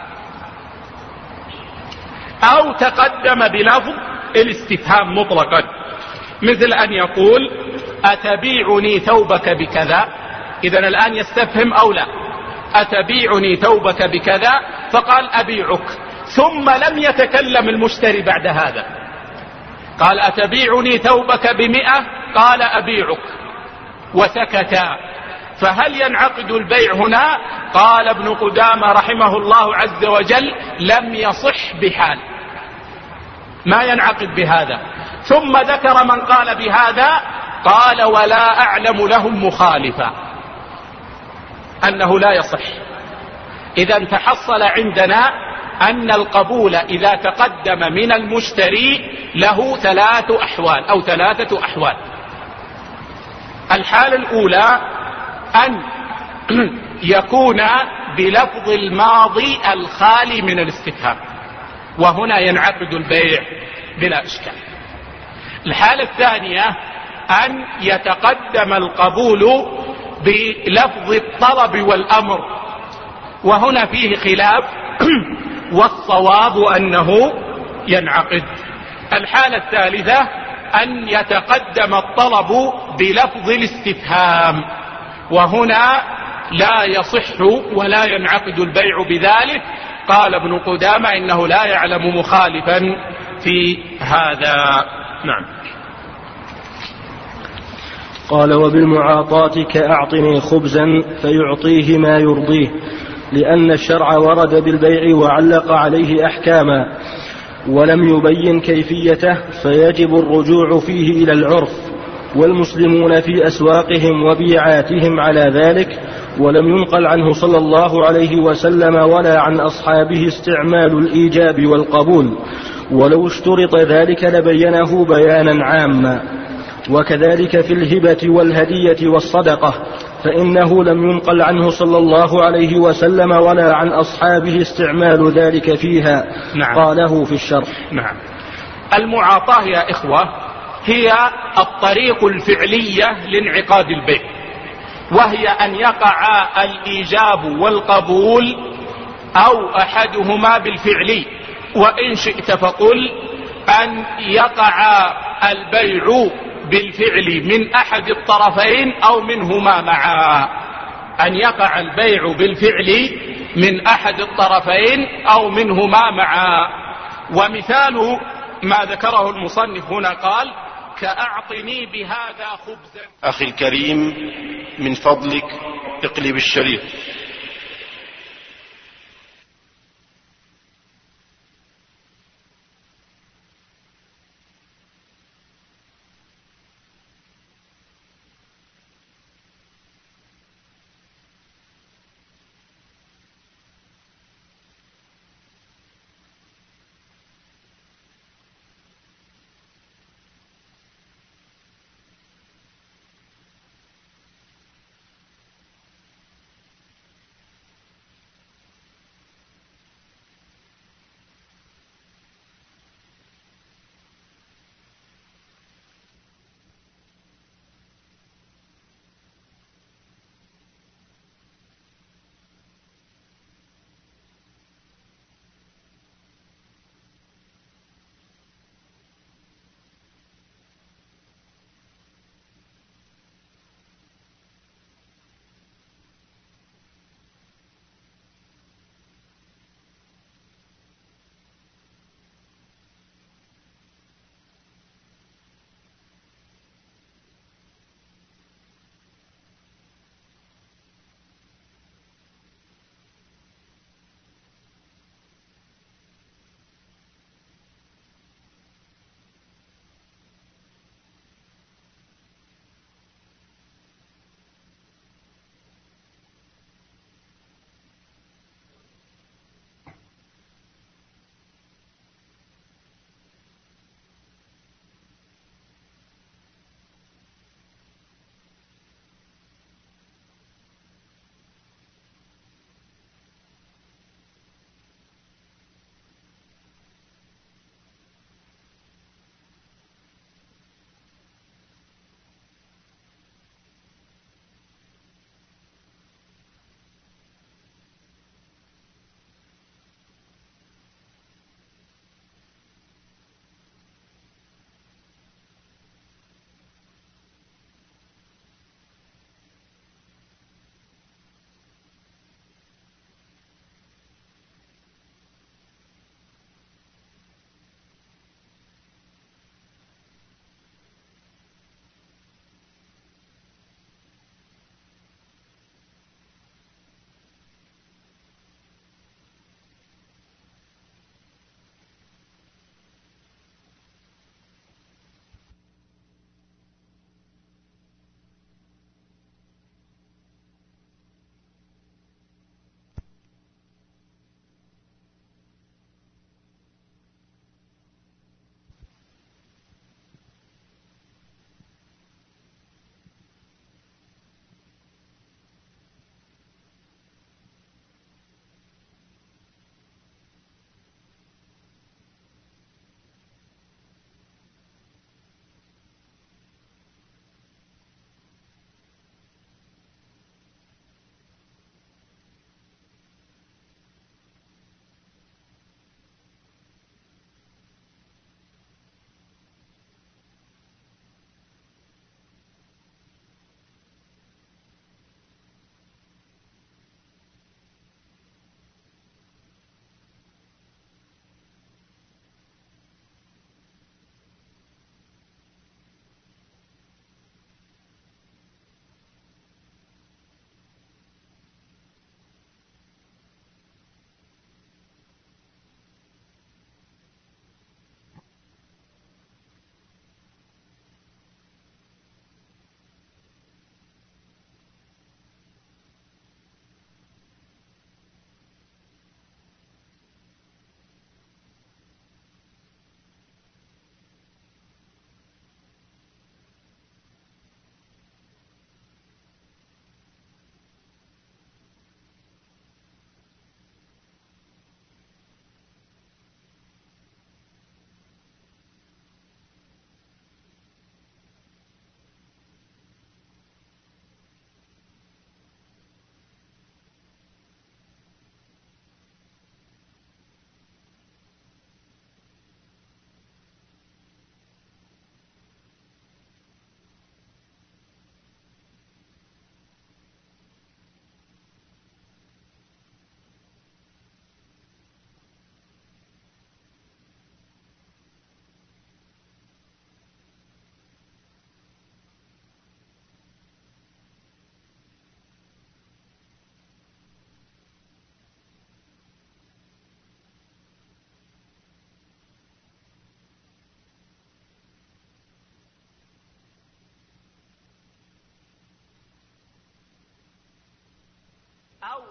أو تقدم بلفظ الاستفهام مطلقا، مثل أن يقول أتبيعني ثوبك بكذا، إذن الآن يستفهم أو لا، أتبيعني ثوبك بكذا، فقال أبيعك، ثم لم يتكلم المشتري بعد هذا، قال أتبيعني ثوبك ب100، قال أبيعك، وسكتا. فهل ينعقد البيع هنا؟ قال ابن قدامة رحمه الله عز وجل لم يصح بحال، ما ينعقد بهذا. ثم ذكر من قال بهذا، قال ولا أعلم لهم مخالفا، أنه لا يصح. إذا تحصل عندنا أن القبول إذا تقدم من المشتري له 3 أحوال أو 3 أحوال. الحالة الأولى أن يكون بلفظ الماضي الخالي من الاستفهام، وهنا ينعقد البيع بلا إشكال. الحالة الثانية أن يتقدم القبول بلفظ الطلب والأمر، وهنا فيه خلاف، والصواب أنه ينعقد. الحالة الثالثة أن يتقدم الطلب بلفظ الاستفهام، وهنا لا يصح ولا ينعقد البيع بذلك. قال ابن قدامة إنه لا يعلم مخالفا في هذا. نعم. قال وبالمعاطاة كأعطني خبزا فيعطيه ما يرضيه، لأن الشرع ورد بالبيع وعلق عليه أحكاما ولم يبين كيفيته، فيجب الرجوع فيه إلى العرف، والمسلمون في أسواقهم وبيعاتهم على ذلك، ولم ينقل عنه صلى الله عليه وسلم ولا عن أصحابه استعمال الإيجاب والقبول، ولو اشترط ذلك لبينه بيانا عاما. وكذلك في الهبة والهدية والصدقة، فإنه لم ينقل عنه صلى الله عليه وسلم ولا عن أصحابه استعمال ذلك فيها. نعم. قاله في الشرح. نعم. المعاطاة يا إخوة هي الطريق الفعلية لانعقاد البيع، وهي أن يقع الإيجاب والقبول أو أحدهما بالفعل، وإن شئت فقل أن يقع البيع بالفعل من أحد الطرفين أو منهما معا. أن يقع البيع بالفعل من أحد الطرفين أو منهما معا. ومثال ما ذكره المصنف هنا قال: كأعطني بهذا خبزا. أخي الكريم، من فضلك اقلب الشريط.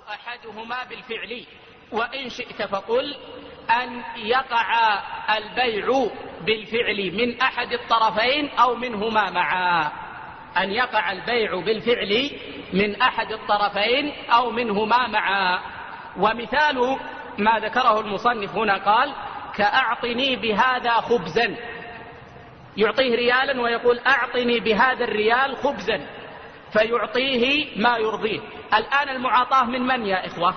أحدهما بالفعل، وإن شئت فقل أن يقع البيع بالفعل من أحد الطرفين أو منهما معا، أن يقع البيع بالفعل من أحد الطرفين أو منهما معا. ومثال ما ذكره المصنف هنا قال: كأعطني بهذا خبزا، يعطيه ريالا ويقول أعطني بهذا الريال خبزا، فيعطيه ما يرضيه. الآن المعاطاة من يا إخوة؟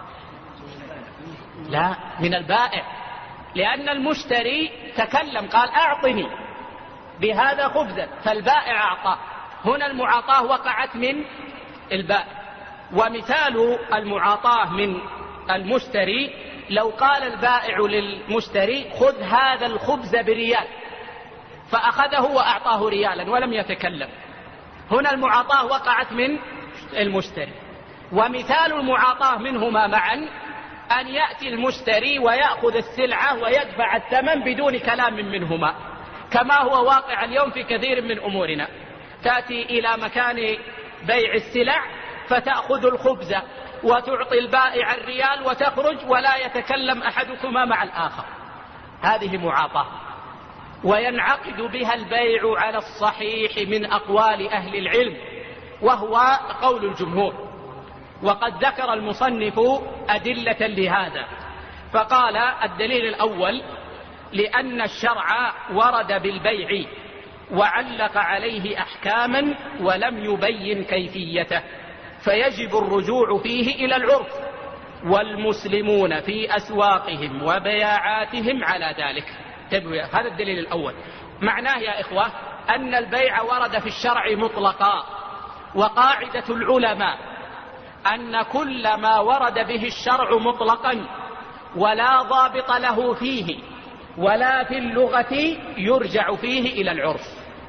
لا، من البائع، لأن المشتري تكلم قال أعطني بهذا خبزا، فالبائع أعطاه. هنا المعاطاة وقعت من البائع. ومثال المعاطاة من المشتري لو قال البائع للمشتري خذ هذا الخبز بريال، فأخذه وأعطاه ريالا ولم يتكلم، هنا المعاطاة وقعت من المشتري. ومثال المعاطاة منهما معا أن يأتي المشتري ويأخذ السلعة ويدفع الثمن بدون كلام منهما، كما هو واقع اليوم في كثير من أمورنا. تأتي إلى مكان بيع السلع فتأخذ الخبز وتعطي البائع الريال وتخرج ولا يتكلم أحدكما مع الآخر، هذه معاطاة، وينعقد بها البيع على الصحيح من أقوال أهل العلم، وهو قول الجمهور. وقد ذكر المصنف أدلة لهذا، فقال: الدليل الأول لأن الشرع ورد بالبيع وعلق عليه أحكاما ولم يبين كيفيته، فيجب الرجوع فيه إلى العرف، والمسلمون في أسواقهم وبياعاتهم على ذلك. هذا الدليل الأول. معناه يا إخوة أن البيع ورد في الشرع مطلقا، وقاعدة العلماء أن كل ما ورد به الشرع مطلقا ولا ضابط له فيه ولا في اللغة يرجع فيه إلى العرف.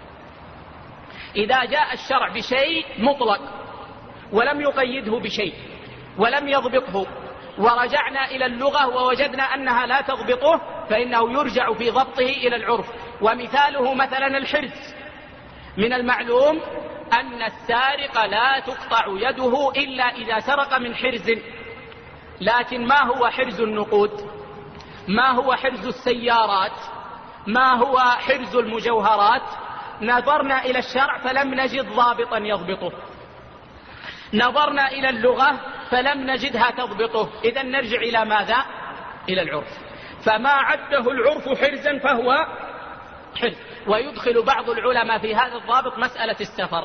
إذا جاء الشرع بشيء مطلق ولم يقيده بشيء ولم يضبطه، ورجعنا إلى اللغة ووجدنا أنها لا تضبطه، فإنه يرجع في ضبطه إلى العرف. ومثاله مثلا الحرز، من المعلوم أن السارق لا تقطع يده إلا إذا سرق من حرز، لكن ما هو حرز النقود؟ ما هو حرز السيارات؟ ما هو حرز المجوهرات؟ نظرنا إلى الشرع فلم نجد ضابطا يضبطه، نظرنا إلى اللغة فلم نجدها تضبطه، إذن نرجع إلى ماذا؟ إلى العرف. فما عده العرف حرزا فهو حرز. ويدخل بعض العلماء في هذا الضابط مسألة السفر،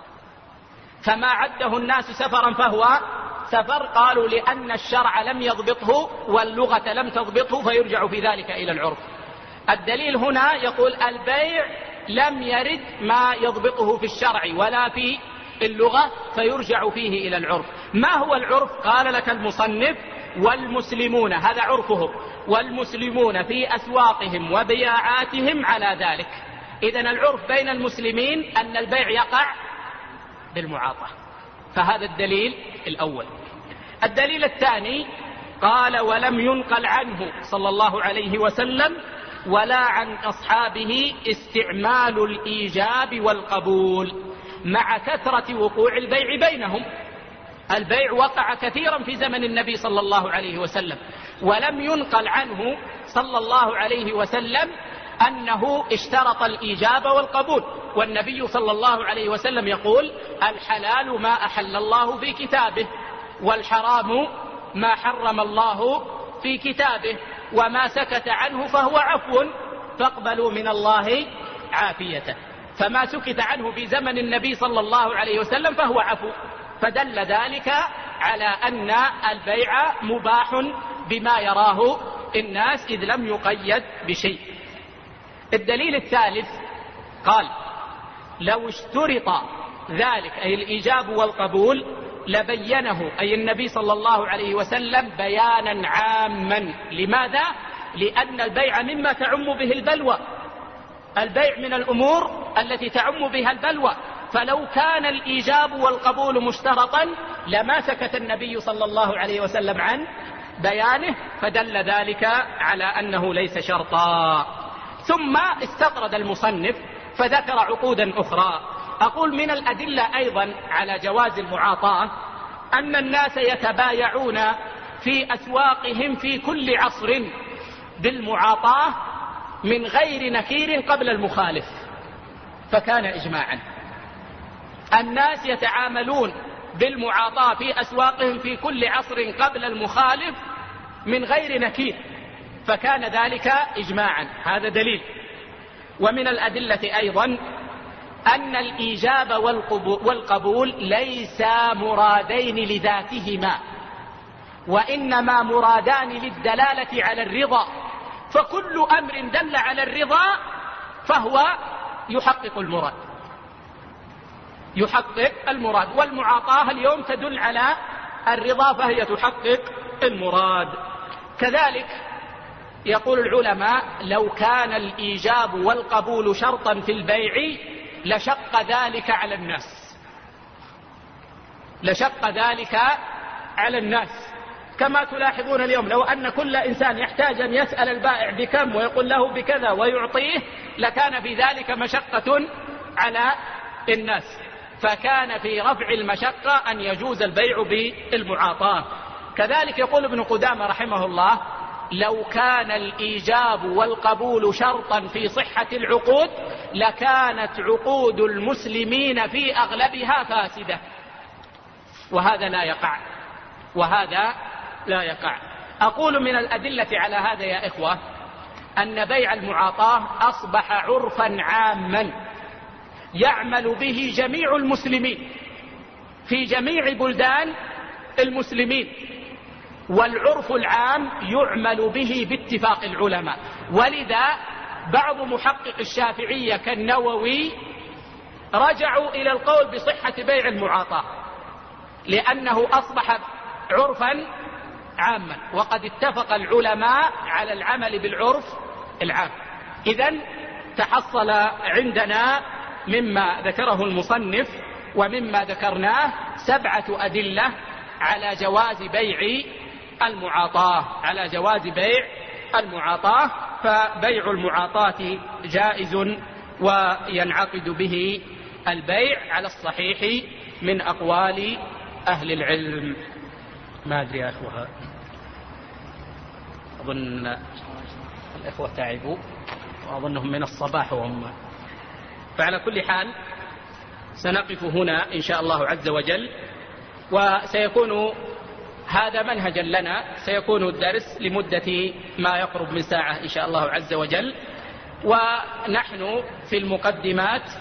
فما عده الناس سفرا فهو سفر، قالوا لأن الشرع لم يضبطه واللغة لم تضبطه، فيرجع في ذلك إلى العرف. الدليل هنا يقول البيع لم يرد ما يضبطه في الشرع ولا في اللغة، فيرجع فيه إلى العرف. ما هو العرف؟ قال لك المصنف: والمسلمون، هذا عرفهم، والمسلمون في أسواقهم وبياعاتهم على ذلك. إذن العرف بين المسلمين أن البيع يقع بالمعاطاة، فهذا الدليل الأول. الدليل الثاني قال: ولم ينقل عنه صلى الله عليه وسلم ولا عن أصحابه استعمال الإيجاب والقبول مع كثرة وقوع البيع بينهم. البيع وقع كثيرا في زمن النبي صلى الله عليه وسلم، ولم ينقل عنه صلى الله عليه وسلم أنه اشترط الإيجاب والقبول. والنبي صلى الله عليه وسلم يقول: الحلال ما أحل الله في كتابه، والحرام ما حرم الله في كتابه، وما سكت عنه فهو عفو، فاقبلوا من الله عافيته. فما سكت عنه في زمن النبي صلى الله عليه وسلم فهو عفو، فدل ذلك على أن البيع مباح بما يراه الناس إذ لم يقيد بشيء. الدليل الثالث قال: لو اشترط ذلك أي الإيجاب والقبول لبينه أي النبي صلى الله عليه وسلم بيانا عاما. لماذا؟ لأن البيع مما تعم به البلوى، البيع من الأمور التي تعم بها البلوى، فلو كان الإيجاب والقبول مشترطا لما سكت النبي صلى الله عليه وسلم عن بيانه، فدل ذلك على أنه ليس شرطا. ثم استطرد المصنف فذكر عقودا أخرى. أقول من الأدلة أيضا على جواز المعاطاة أن الناس يتبايعون في أسواقهم في كل عصر بالمعاطاة من غير نكير قبل المخالف، فكان إجماعا. الناس يتعاملون بالمعاطاة في أسواقهم في كل عصر قبل المخالف من غير نكير، فكان ذلك إجماعا. هذا دليل. ومن الأدلة أيضا أن الإيجاب والقبول ليس مرادين لذاتهما، وإنما مرادان للدلالة على الرضا، فكل أمر دل على الرضا فهو يحقق المراد، والمعاطاة اليوم تدل على الرضا فهي تحقق المراد. كذلك يقول العلماء لو كان الإيجاب والقبول شرطا في البيع لشق ذلك على الناس، كما تلاحظون اليوم لو أن كل إنسان يحتاج أن يسأل البائع بكم ويقول له بكذا ويعطيه لكان في ذلك مشقة على الناس، فكان في رفع المشقة أن يجوز البيع بالمعاطاة. كذلك يقول ابن قدامة رحمه الله لو كان الإيجاب والقبول شرطا في صحة العقود لكانت عقود المسلمين في أغلبها فاسدة، وهذا لا يقع. أقول من الأدلة على هذا يا إخوة أن بيع المعاطاة أصبح عرفا عاما يعمل به جميع المسلمين في جميع بلدان المسلمين، والعرف العام يعمل به باتفاق العلماء. ولذا بعض محقق الشافعية كالنووي رجعوا إلى القول بصحة بيع المعاطاة لأنه أصبح عرفا عاما، وقد اتفق العلماء على العمل بالعرف العام. إذن تحصل عندنا مما ذكره المصنف ومما ذكرناه 7 أدلة على جواز بيع المعاطاة، فبيع المعاطاة جائز وينعقد به البيع على الصحيح من أقوال أهل العلم. ما أدري يا أخوة، أظن الأخوة تعبوا وأظنهم من الصباح وهم، فعلى كل حال سنقف هنا إن شاء الله عز وجل، وسيكون هذا منهجا لنا، سيكون الدرس لمدة ما يقرب من ساعة إن شاء الله عز وجل. ونحن في المقدمات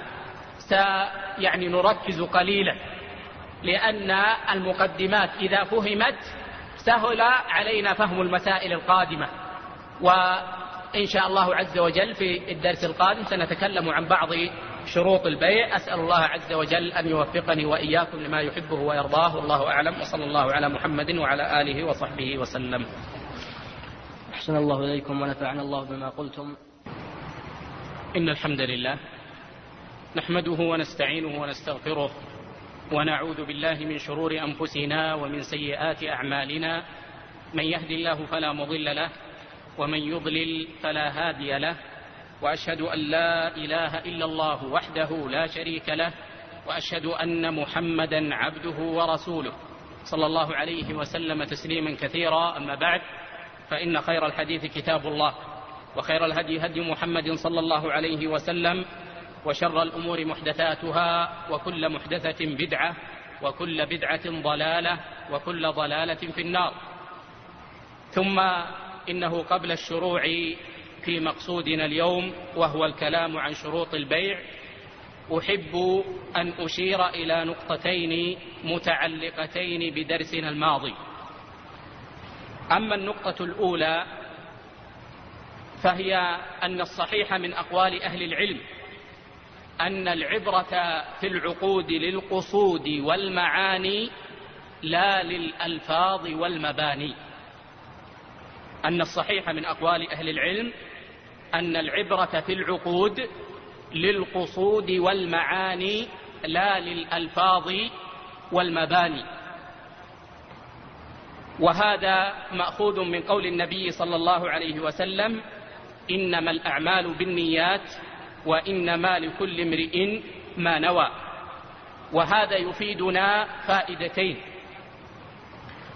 نركز قليلا، لأن المقدمات إذا فهمت سهل علينا فهم المسائل القادمة. وإن شاء الله عز وجل في الدرس القادم سنتكلم عن بعض شروط البيع. أسأل الله عز وجل أن يوفقني وإياكم لما يحبه ويرضاه، والله أعلم، وصلى الله على محمد وعلى آله وصحبه وسلم. أحسن الله إليكم ونفعنا الله بما قلتم. إن الحمد لله نحمده ونستعينه ونستغفره ونعوذ بالله من شرور أنفسنا ومن سيئات أعمالنا، من يهدي الله فلا مضل له ومن يضلل فلا هادي له، وأشهد أن لا إله إلا الله وحده لا شريك له، وأشهد أن محمدا عبده ورسوله صلى الله عليه وسلم تسليما كثيرا. أما بعد، فإن خير الحديث كتاب الله، وخير الهدي هدي محمد صلى الله عليه وسلم، وشر الأمور محدثاتها، وكل محدثة بدعة، وكل بدعة ضلالة، وكل ضلالة في النار. ثم إنه قبل الشروع في مقصودنا اليوم وهو الكلام عن شروط البيع، أحب أن أشير إلى نقطتين متعلقتين بدرسنا الماضي. أما النقطة الأولى فهي أن الصحيح من أقوال أهل العلم أن العبرة في العقود للقصود والمعاني لا للألفاظ والمباني. أن الصحيح من أقوال أهل العلم أن العبرة في العقود للقصود والمعاني لا للألفاظ والمباني، وهذا مأخوذ من قول النبي صلى الله عليه وسلم: إنما الأعمال بالنيات وإنما لكل امرئ ما نوى. وهذا يفيدنا فائدتين.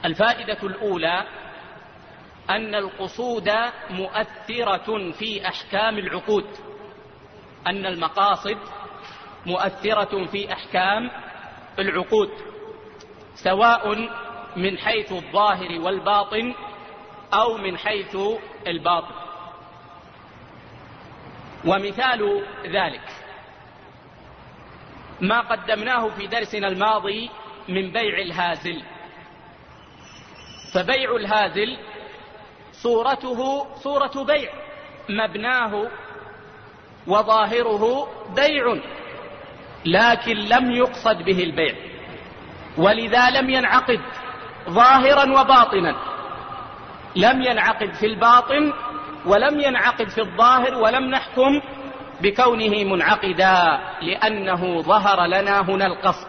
الفائدة الأولى أن القصود مؤثرة في أحكام العقود، أن المقاصد مؤثرة في أحكام العقود سواء من حيث الظاهر والباطن أو من حيث الباطن. ومثال ذلك ما قدمناه في درسنا الماضي من بيع الهازل. فبيع الهازل صورته صورة بيع، مبناه وظاهره بيع، لكن لم يقصد به البيع، ولذا لم ينعقد ظاهرا وباطنا، لم ينعقد في الباطن ولم ينعقد في الظاهر، ولم نحكم بكونه منعقدا، لأنه ظهر لنا هنا القصد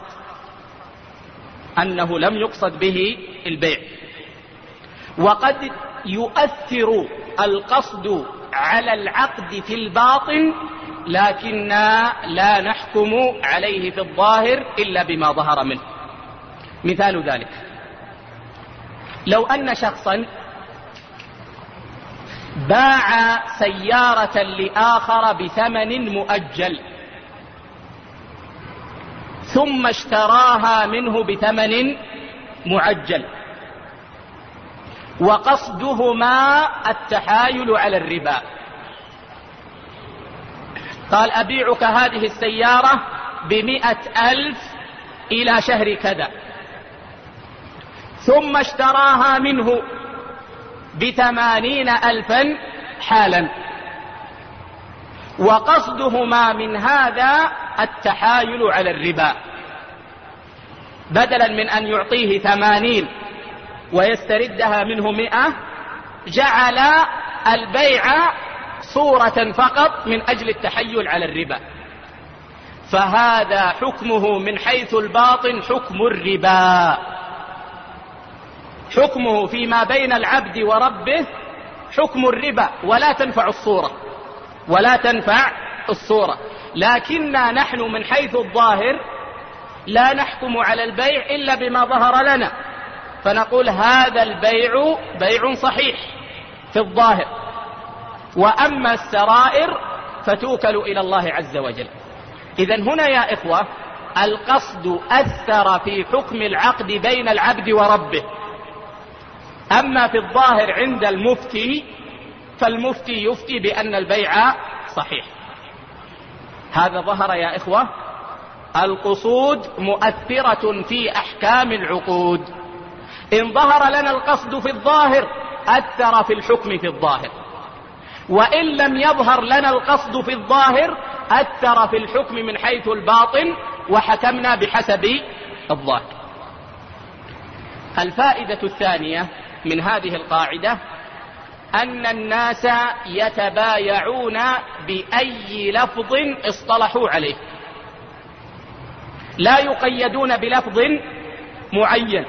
أنه لم يقصد به البيع. وقد يؤثر القصد على العقد في الباطن، لكننا لا نحكم عليه في الظاهر إلا بما ظهر منه. مثال ذلك لو أن شخصا باع سيارة لآخر بثمن مؤجل ثم اشتراها منه بثمن معجل، وقصدهما التحايل على الربا. قال أبيعك هذه السيارة ب100,000 إلى شهر كذا، ثم اشتراها منه ب80,000 حالا، وقصدهما من هذا التحايل على الربا، بدلا من أن يعطيه 80 ويستردها منه 100 جعل البيع صورة فقط من أجل التحيل على الربا، فهذا حكمه من حيث الباطن حكم الربا، حكمه فيما بين العبد وربه حكم الربا، ولا تنفع الصورة ولا تنفع الصورة. لكننا نحن من حيث الظاهر لا نحكم على البيع إلا بما ظهر لنا، فنقول هذا البيع بيع صحيح في الظاهر، وأما السرائر فتوكل إلى الله عز وجل. إذن هنا يا إخوة القصد أثر في حكم العقد بين العبد وربه. أما في الظاهر عند المفتي فالمفتي يفتي بأن البيع صحيح. هذا ظهر يا إخوة القصود مؤثرة في أحكام العقود. إن ظهر لنا القصد في الظاهر أثر في الحكم في الظاهر، وإن لم يظهر لنا القصد في الظاهر أثر في الحكم من حيث الباطن، وحكمنا بحسب الظاهر. الفائدة الثانية من هذه القاعدة أن الناس يتبايعون بأي لفظ اصطلحوا عليه، لا يقيدون بلفظ معين،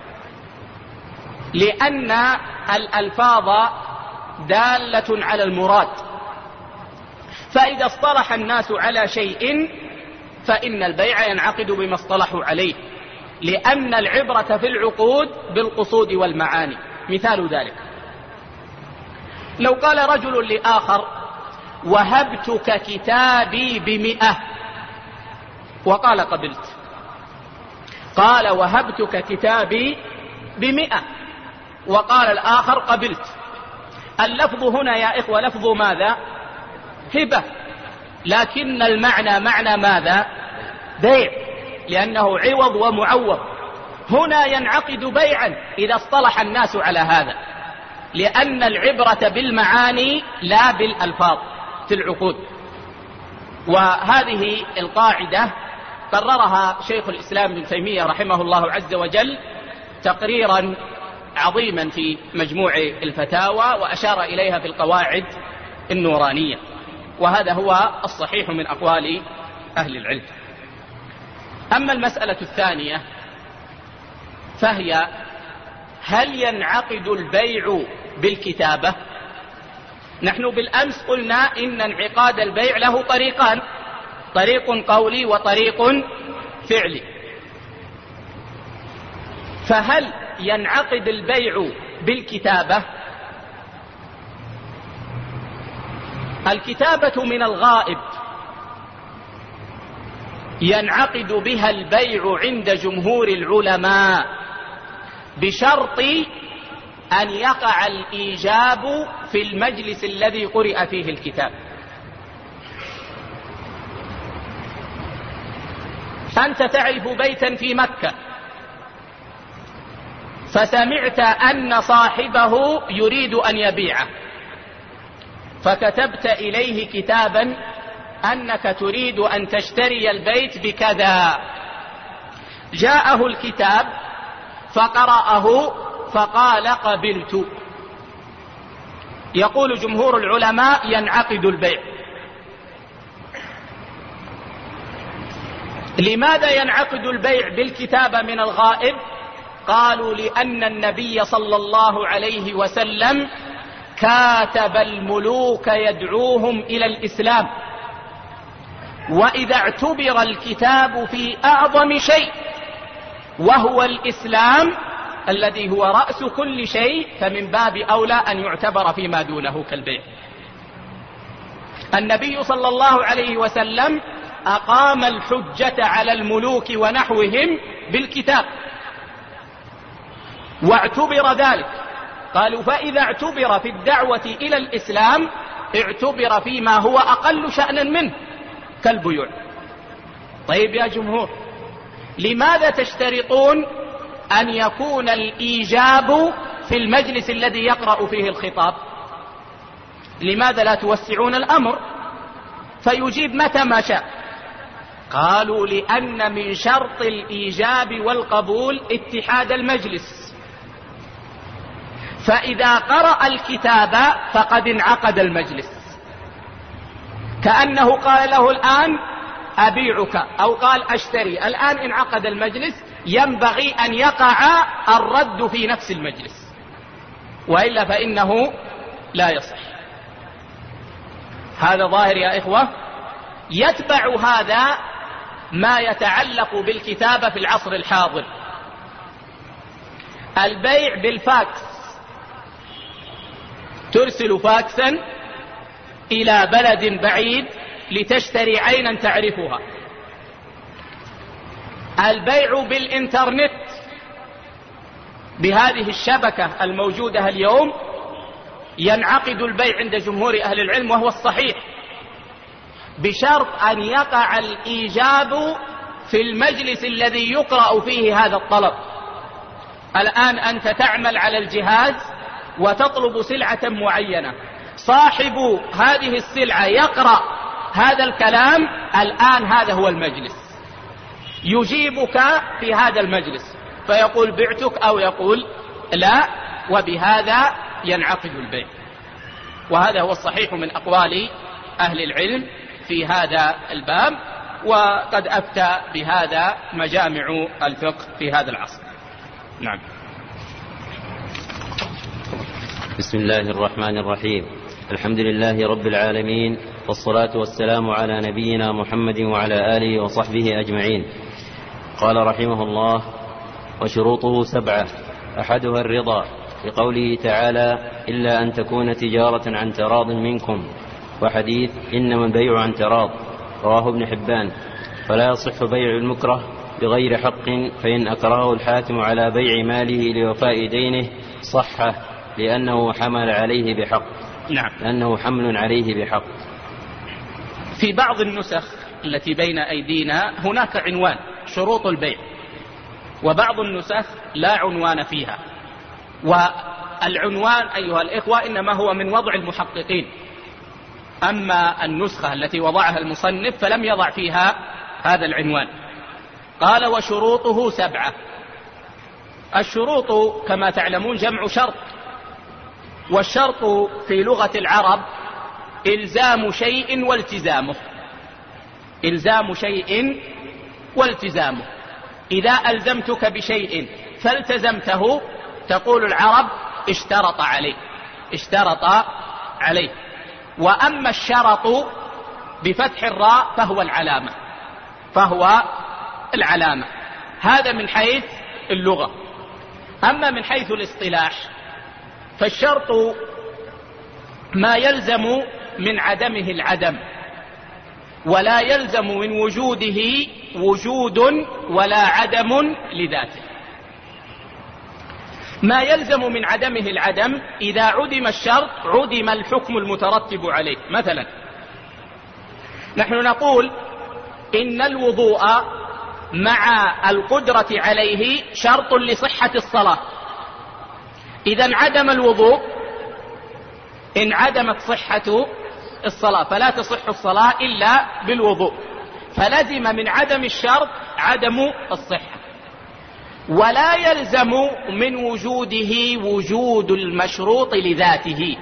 لأن الألفاظ دالة على المراد. فإذا اصطلح الناس على شيء فإن البيع ينعقد بما اصطلحوا عليه، لأن العبرة في العقود بالقصود والمعاني. مثال ذلك لو قال رجل لآخر وهبتك كتابي ب100 وقال قبلت، قال وهبتك كتابي ب100 وقال الآخر قبلت. اللفظ هنا يا إخوة لفظ ماذا؟ هبة، لكن المعنى معنى ماذا؟ بيع، لأنه عوض ومعوض. هنا ينعقد بيعا إذا اصطلح الناس على هذا، لأن العبرة بالمعاني لا بالألفاظ في العقود. وهذه القاعدة قررها شيخ الإسلام ابن تيمية رحمه الله عز وجل تقريرا عظيما في مجموع الفتاوى، وأشار إليها في القواعد النورانية، وهذا هو الصحيح من أقوال أهل العلم. أما المسألة الثانية فهي هل ينعقد البيع بالكتابة؟ نحن بالأمس قلنا إن انعقاد البيع له طريقان، طريق قولي وطريق فعلي. فهل ينعقد البيع بالكتابة؟ الكتابة من الغائب ينعقد بها البيع عند جمهور العلماء بشرط أن يقع الإيجاب في المجلس الذي قرئ فيه الكتاب. أنت تعرف بيتا في مكة فسمعت أن صاحبه يريد أن يبيعه، فكتبت إليه كتابا أنك تريد أن تشتري البيت بكذا. جاءه الكتاب فقرأه فقال قبلت. يقول جمهور العلماء ينعقد البيع. لماذا ينعقد البيع بالكتابة من الغائب؟ قالوا لأن النبي صلى الله عليه وسلم كاتب الملوك يدعوهم إلى الإسلام، وإذا اعتبر الكتاب في أعظم شيء وهو الإسلام الذي هو رأس كل شيء، فمن باب أولى أن يعتبر فيما دونه كالبيع. النبي صلى الله عليه وسلم أقام الحجة على الملوك ونحوهم بالكتاب واعتبر ذلك. قالوا فإذا اعتبر في الدعوة إلى الإسلام اعتبر فيما هو أقل شأنا منه كالبيوع. طيب يا جمهور، لماذا تشترطون أن يكون الإيجاب في المجلس الذي يقرأ فيه الخطاب؟ لماذا لا توسعون الأمر فيجيب متى ما شاء؟ قالوا لأن من شرط الإيجاب والقبول اتحاد المجلس، فإذا قرأ الكتاب فقد انعقد المجلس، كأنه قال له الآن أبيعك أو قال أشتري. الآن انعقد المجلس، ينبغي أن يقع الرد في نفس المجلس، وإلا فإنه لا يصح. هذا ظاهر يا إخوة. يتبع هذا ما يتعلق بالكتابة في العصر الحاضر. البيع بالفاكس، ترسل فاكسا إلى بلد بعيد لتشتري عينا تعرفها. البيع بالإنترنت بهذه الشبكة الموجودة اليوم ينعقد البيع عند جمهور أهل العلم وهو الصحيح، بشرط أن يقع الإيجاب في المجلس الذي يقرأ فيه هذا الطلب. الآن أنت تعمل على الجهاز وتطلب سلعة معينة، صاحب هذه السلعة يقرأ هذا الكلام، الآن هذا هو المجلس، يجيبك في هذا المجلس فيقول بعتك أو يقول لا، وبهذا ينعقد البيع. وهذا هو الصحيح من أقوال أهل العلم في هذا الباب، وقد أفتى بهذا مجامع الفقه في هذا العصر. نعم. بسم الله الرحمن الرحيم. الحمد لله رب العالمين، والصلاة والسلام على نبينا محمد وعلى آله وصحبه أجمعين. قال رحمه الله: وشروطه 7، أحدها الرضا، لقوله تعالى: إلا أن تكون تجارة عن تراض منكم، وحديث إنما البيع عن تراض، رواه ابن حبان. فلا يصح بيع المكره بغير حق، فإن أكرهه الحاكم على بيع ماله لوفاء دينه صح، لأنه حمل عليه بحق. نعم. لأنه حمل عليه بحق. في بعض النسخ التي بين أيدينا هناك عنوان شروط البيع، وبعض النسخ لا عنوان فيها. والعنوان أيها الإخوة إنما هو من وضع المحققين، أما النسخة التي وضعها المصنف فلم يضع فيها هذا العنوان. قال: وشروطه 7. الشروط كما تعلمون جمع شرط، والشرط في لغة العرب إلزام شيء والتزامه. إلزام شيء والتزامه. إذا ألزمتك بشيء فالتزمته تقول العرب اشترط عليه، اشترط عليه. وأما الشرط بفتح الراء فهو العلامة، فهو العلامة. هذا من حيث اللغة. أما من حيث الاصطلاح فالشرط ما يلزم من عدمه العدم، ولا يلزم من وجوده وجود ولا عدم لذاته. ما يلزم من عدمه العدم: إذا عدم الشرط عدم الحكم المترتب عليه. مثلا نحن نقول إن الوضوء مع القدرة عليه شرط لصحة الصلاة. إذا انعدم الوضوء انعدمت صحة الصلاة، فلا تصح الصلاة إلا بالوضوء، فلزم من عدم الشرط عدم الصحة. ولا يلزم من وجوده وجود المشروط لذاته.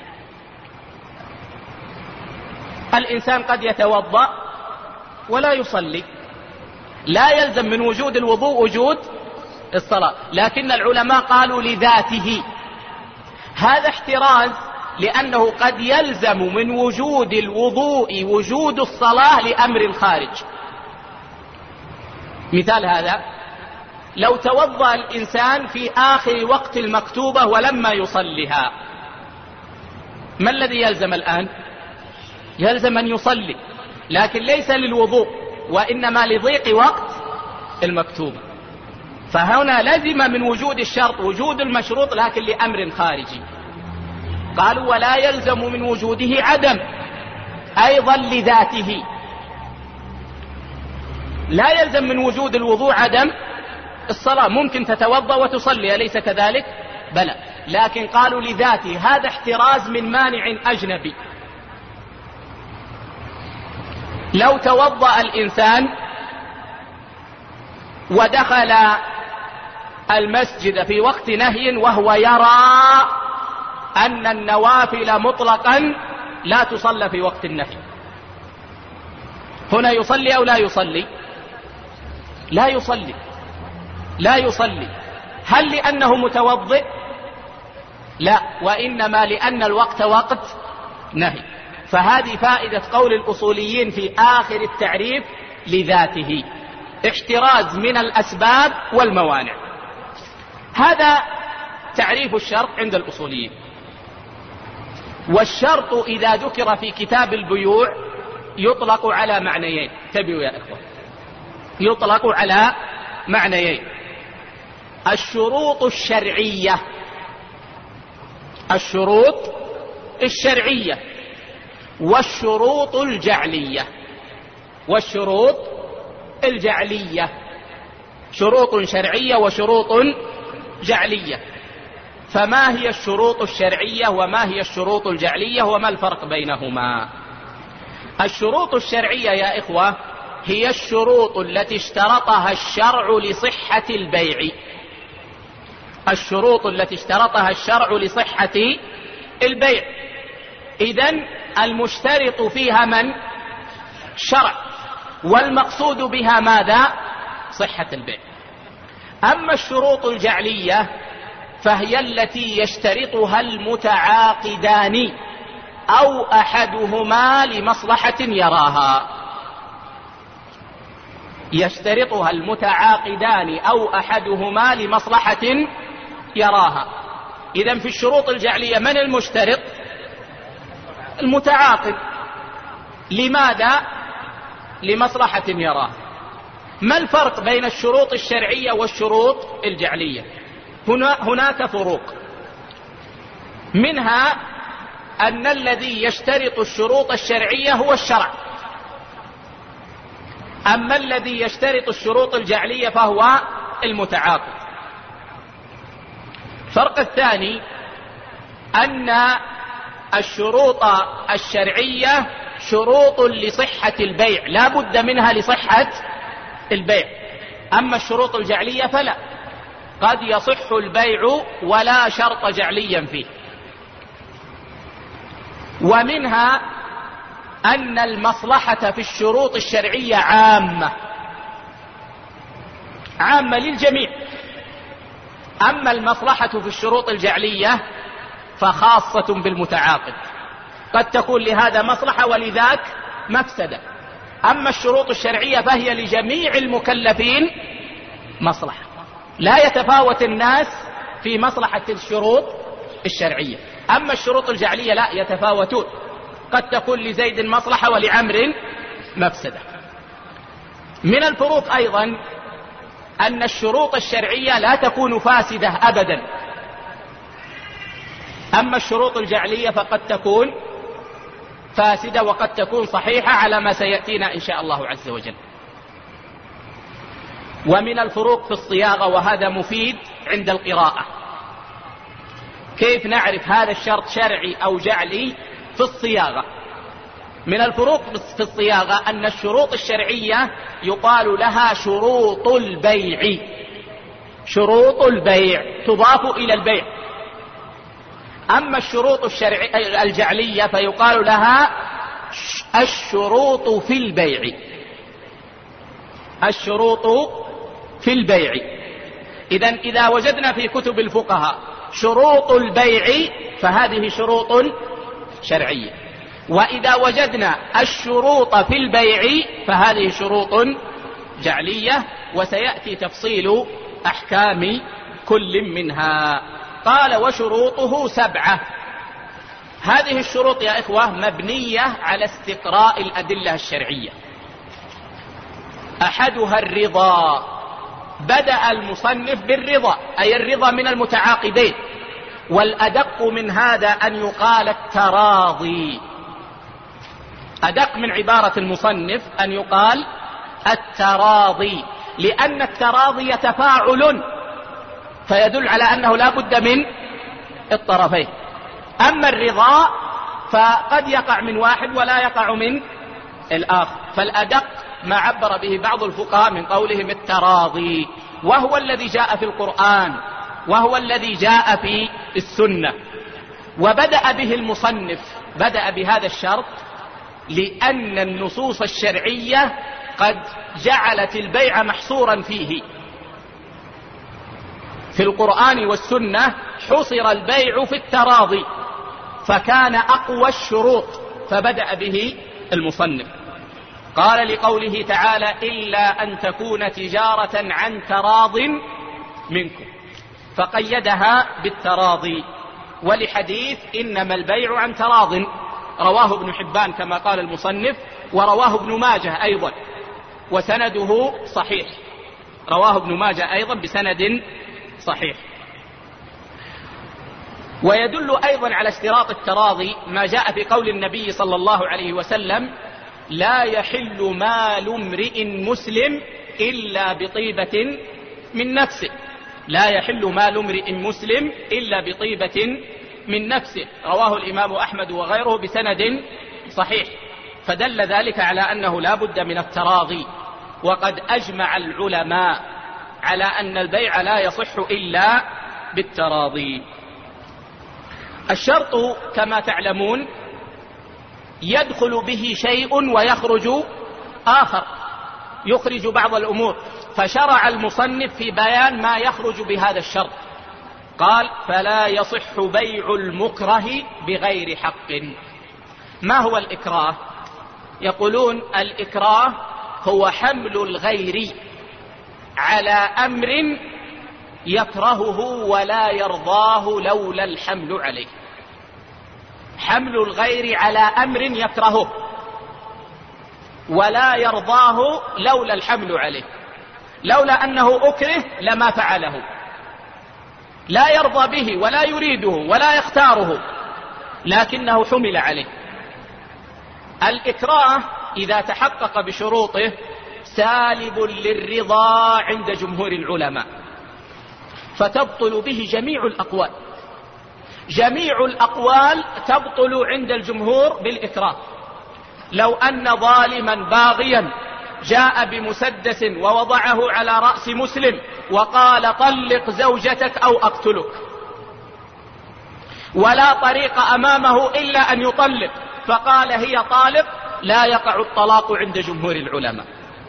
الإنسان قد يتوضأ ولا يصلي، لا يلزم من وجود الوضوء وجود الصلاة، لكن العلماء قالوا لذاته. هذا احتراز، لأنه قد يلزم من وجود الوضوء وجود الصلاة لأمر خارج. مثال هذا: لو توضأ الإنسان في آخر وقت المكتوبة ولما يصلها، ما الذي يلزم الآن؟ يلزم أن يصلي، لكن ليس للوضوء وإنما لضيق وقت المكتوبة. فهنا لزم من وجود الشرط وجود المشروط، لكن لأمر خارجي. قالوا ولا يلزم من وجوده عدم أيضا لذاته. لا يلزم من وجود الوضوء عدم الصلاة، ممكن تتوضأ وتصلي، أليس كذلك؟ بلى، لكن قالوا لذاته. هذا احتراز من مانع أجنبي. لو توضأ الإنسان ودخل المسجد في وقت نهي وهو يرى أن النوافل مطلقا لا تصلى في وقت النهي، هنا يصلي أو لا يصلي؟ لا يصلي، لا يصلي. هل لأنه متوضئ؟ لا، وإنما لأن الوقت وقت نهي. فهذه فائدة قول الأصوليين في آخر التعريف: لذاته، احتراز من الأسباب والموانع. هذا تعريف الشرط عند الأصوليين. والشرط إذا ذكر في كتاب البيوع يطلق على معنيين. انتبهوا يا إخوة، يطلق على معنيين: الشروط الشرعية، الشروط الشرعية، والشروط الجعلية. والشروط الجعلية، شروط شرعية وشروط جعلية. فما هي الشروط الشرعية وما هي الشروط الجعلية وما الفرق بينهما؟ الشروط الشرعية يا إخوة هي الشروط التي اشترطها الشرع لصحة البيع. الشروط التي اشترطها الشرع لصحة البيع. إذن المشترط فيها من؟ شرع، والمقصود بها ماذا؟ صحة البيع. أما الشروط الجعلية فهي التي يشترطها المتعاقدان أو أحدهما لمصلحة يراها. يشترطها المتعاقدان أو أحدهما لمصلحة يراها. إذن في الشروط الجعلية من المشترط؟ المتعاقد. لماذا؟ لمصلحة يراها. ما الفرق بين الشروط الشرعية والشروط الجعلية؟ هناك فروق، منها أن الذي يشترط الشروط الشرعية هو الشرع، أما الذي يشترط الشروط الجعلية فهو المتعاقد. الفرق الثاني أن الشروط الشرعية شروط لصحة البيع، لا بد منها لصحة البيع. أما الشروط الجعلية فلا، قد يصح البيع ولا شرط جعليا فيه. ومنها أن المصلحة في الشروط الشرعية عامة، عامة للجميع. أما المصلحة في الشروط الجعلية فخاصة بالمتعاقد، قد تكون لهذا مصلحة ولذاك مفسدة. أما الشروط الشرعية فهي لجميع المكلفين مصلحة. لا يتفاوت الناس في مصلحة الشروط الشرعية. أما الشروط الجعلية لا، يتفاوتون، قد تكون لزيد مصلحة ولعمر مفسدة. من الفروق أيضا أن الشروط الشرعية لا تكون فاسدة أبدا، أما الشروط الجعلية فقد تكون فاسدة وقد تكون صحيحة على ما سيأتينا إن شاء الله عز وجل. ومن الفروق في الصياغة، وهذا مفيد عند القراءة، كيف نعرف هذا الشرط شرعي أو جعلي في الصياغة؟ من الفروق في الصياغة أن الشروط الشرعية يقال لها شروط البيع، شروط البيع تضاف إلى البيع. أما الشروط الجعلية فيقال لها الشروط في البيع، الشروط في البيع. إذا وجدنا في كتب الفقهاء شروط البيع فهذه شروط شرعية، وإذا وجدنا الشروط في البيع فهذه شروط جعلية، وسيأتي تفصيل أحكام كل منها. قال وشروطه 7. هذه الشروط يا إخوة مبنية على استقراء الأدلة الشرعية. أحدها الرضا، بدأ المصنف بالرضا، أي الرضا من المتعاقدين، والأدق من هذا أن يقال التراضي، أدق من عبارة المصنف أن يقال التراضي، لأن التراضي تفاعل فيدل على أنه لا بد من الطرفين. أما الرضا فقد يقع من واحد ولا يقع من الآخر، فالأدق ما عبر به بعض الفقهاء من قولهم التراضي، وهو الذي جاء في القرآن وهو الذي جاء في السنة. وبدأ به المصنف، بدأ بهذا الشرط لأن النصوص الشرعية قد جعلت البيع محصورا فيه، في القرآن والسنة حصر البيع في التراضي، فكان أقوى الشروط، فبدأ به المصنف. قال لقوله تعالى إلا أن تكون تجارة عن تراض منكم، فقيدها بالتراضي. ولحديث إنما البيع عن تراض، رواه ابن حبان كما قال المصنف، ورواه ابن ماجه أيضا وسنده صحيح، رواه ابن ماجه أيضا بسند صحيح. ويدل أيضا على اشتراط التراضي ما جاء في قول النبي صلى الله عليه وسلم لا يحل مال امرئ مسلم إلا بطيبة من نفسه، لا يحل مال امرئ مسلم إلا بطيبة من نفسه، رواه الإمام أحمد وغيره بسند صحيح. فدل ذلك على أنه لا بد من التراضي، وقد أجمع العلماء على أن البيع لا يصح إلا بالتراضي. الشرط كما تعلمون يدخل به شيء ويخرج آخر، يخرج بعض الأمور، فشرع المصنف في بيان ما يخرج بهذا الشرط. قال فلا يصح بيع المكره بغير حق. ما هو الإكراه؟ يقولون الإكراه هو حمل الغير على أمر يكرهه ولا يرضاه لولا الحمل عليه، حمل الغير على أمر يكرهه ولا يرضاه لولا الحمل عليه، لولا أنه أكره لما فعله، لا يرضى به ولا يريده ولا يختاره لكنه حمل عليه. الإكراه إذا تحقق بشروطه سالب للرضا عند جمهور العلماء، فتبطل به جميع الأقوال، جميع الأقوال تبطل عند الجمهور بالإكراه. لو أن ظالما باغيا جاء بمسدس ووضعه على رأس مسلم وقال طلق زوجتك أو أقتلك، ولا طريق أمامه إلا أن يطلق، فقال هي طالق، لا يقع الطلاق عند جمهور العلماء.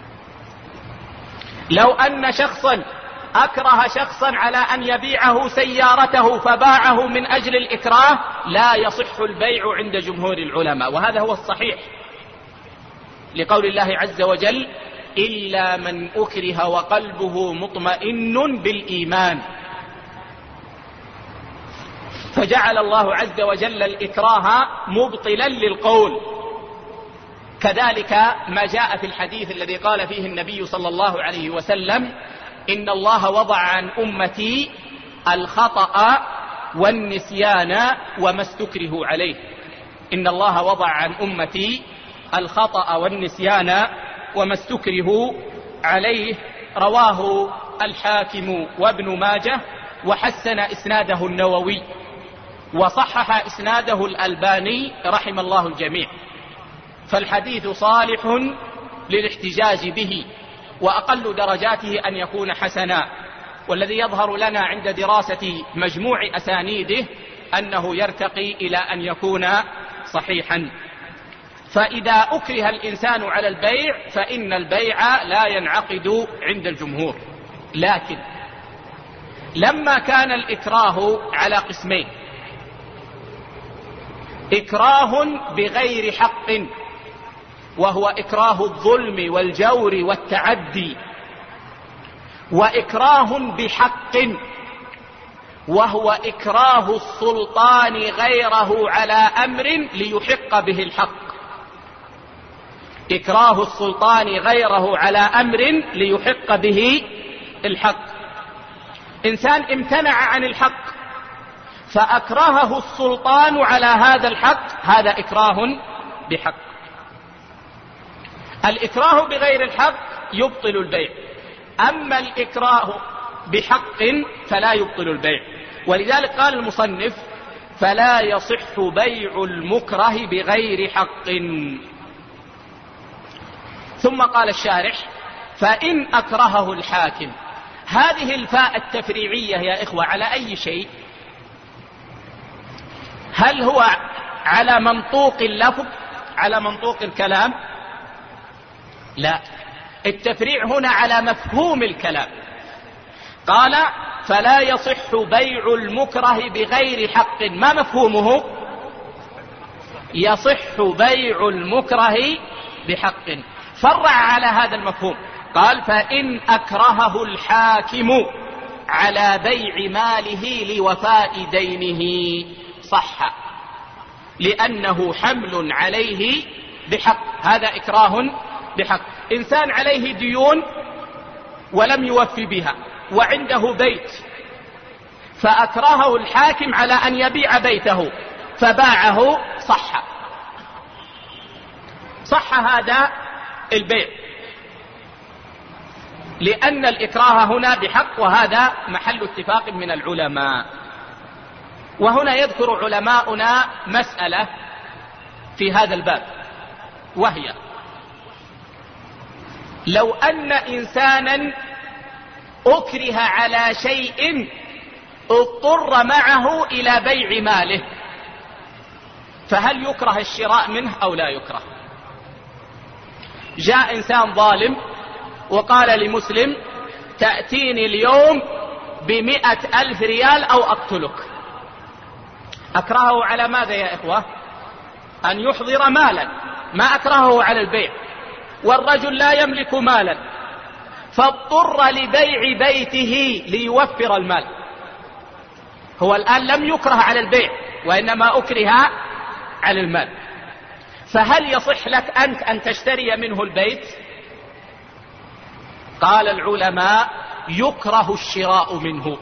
لو أن شخصا أكره شخصا على أن يبيعه سيارته فباعه من أجل الإكراه، لا يصح البيع عند جمهور العلماء، وهذا هو الصحيح، لقول الله عز وجل إلا من أكره وقلبه مطمئن بالإيمان. فجعل الله عز وجل الإكراه مبطلا للقول. كذلك ما جاء في الحديث الذي قال فيه النبي صلى الله عليه وسلم: إن الله وضع عن أمتي الخطأ والنسيان وما استكرهوا عليه. إن الله وضع عن أمتي الخطأ والنسيان وما استكرهوا عليه. رواه الحاكم وابن ماجه وحسن إسناده النووي، وصحح إسناده الألباني رحم الله الجميع. فالحديث صالح للاحتجاج به، وأقل درجاته أن يكون حسنا، والذي يظهر لنا عند دراسة مجموع أسانيده أنه يرتقي إلى أن يكون صحيحا. فإذا أكره الإنسان على البيع فإن البيع لا ينعقد عند الجمهور. لكن لما كان الإكراه على قسمين: إكراه بغير حق وهو إكراه الظلم والجور والتعدي، وإكراه بحق وهو إكراه السلطان غيره على أمر ليحق به الحق. إكراه السلطان غيره على أمر ليحق به الحق. إنسان امتنع عن الحق فأكرهه السلطان على هذا الحق، هذا إكراه بحق. الإكراه بغير الحق يبطل البيع، أما الإكراه بحق فلا يبطل البيع. ولذلك قال المصنف: فلا يصح بيع المكره بغير حق. ثم قال الشارح: فإن أكرهه الحاكم. هذه الفاء التفريعية يا إخوة على أي شيء؟ هل هو على منطوق اللفظ، على منطوق الكلام؟ لا، التفريع هنا على مفهوم الكلام. قال: فلا يصح بيع المكره بغير حق. ما مفهومه؟ يصح بيع المكره بحق. فرع على هذا المفهوم، قال: فإن أكرهه الحاكم على بيع ماله لوفاء دينه صح، لأنه حمل عليه بحق. هذا إكراه بحق. إنسان عليه ديون ولم يوفي بها وعنده بيت، فأكرهه الحاكم على أن يبيع بيته فباعه، صح هذا البيع، لأن الإكراه هنا بحق، وهذا محل اتفاق من العلماء. وهنا يذكر علماؤنا مسألة في هذا الباب، وهي: لو أن إنسانا أكره على شيء اضطر معه إلى بيع ماله، فهل يكره الشراء منه أو لا يكره؟ جاء إنسان ظالم وقال لمسلم: تأتيني اليوم ب100,000 ريال أو أقتلك. أكرهه على ماذا يا إخوة؟ أن يحضر مالا، ما أكرهه على البيع. والرجل لا يملك مالا، فاضطر لبيع بيته ليوفر المال. هو الآن لم يكره على البيع، وإنما أكره على المال. فهل يصح لك أنت أن تشتري منه البيت؟ قال العلماء: يكره الشراء منه.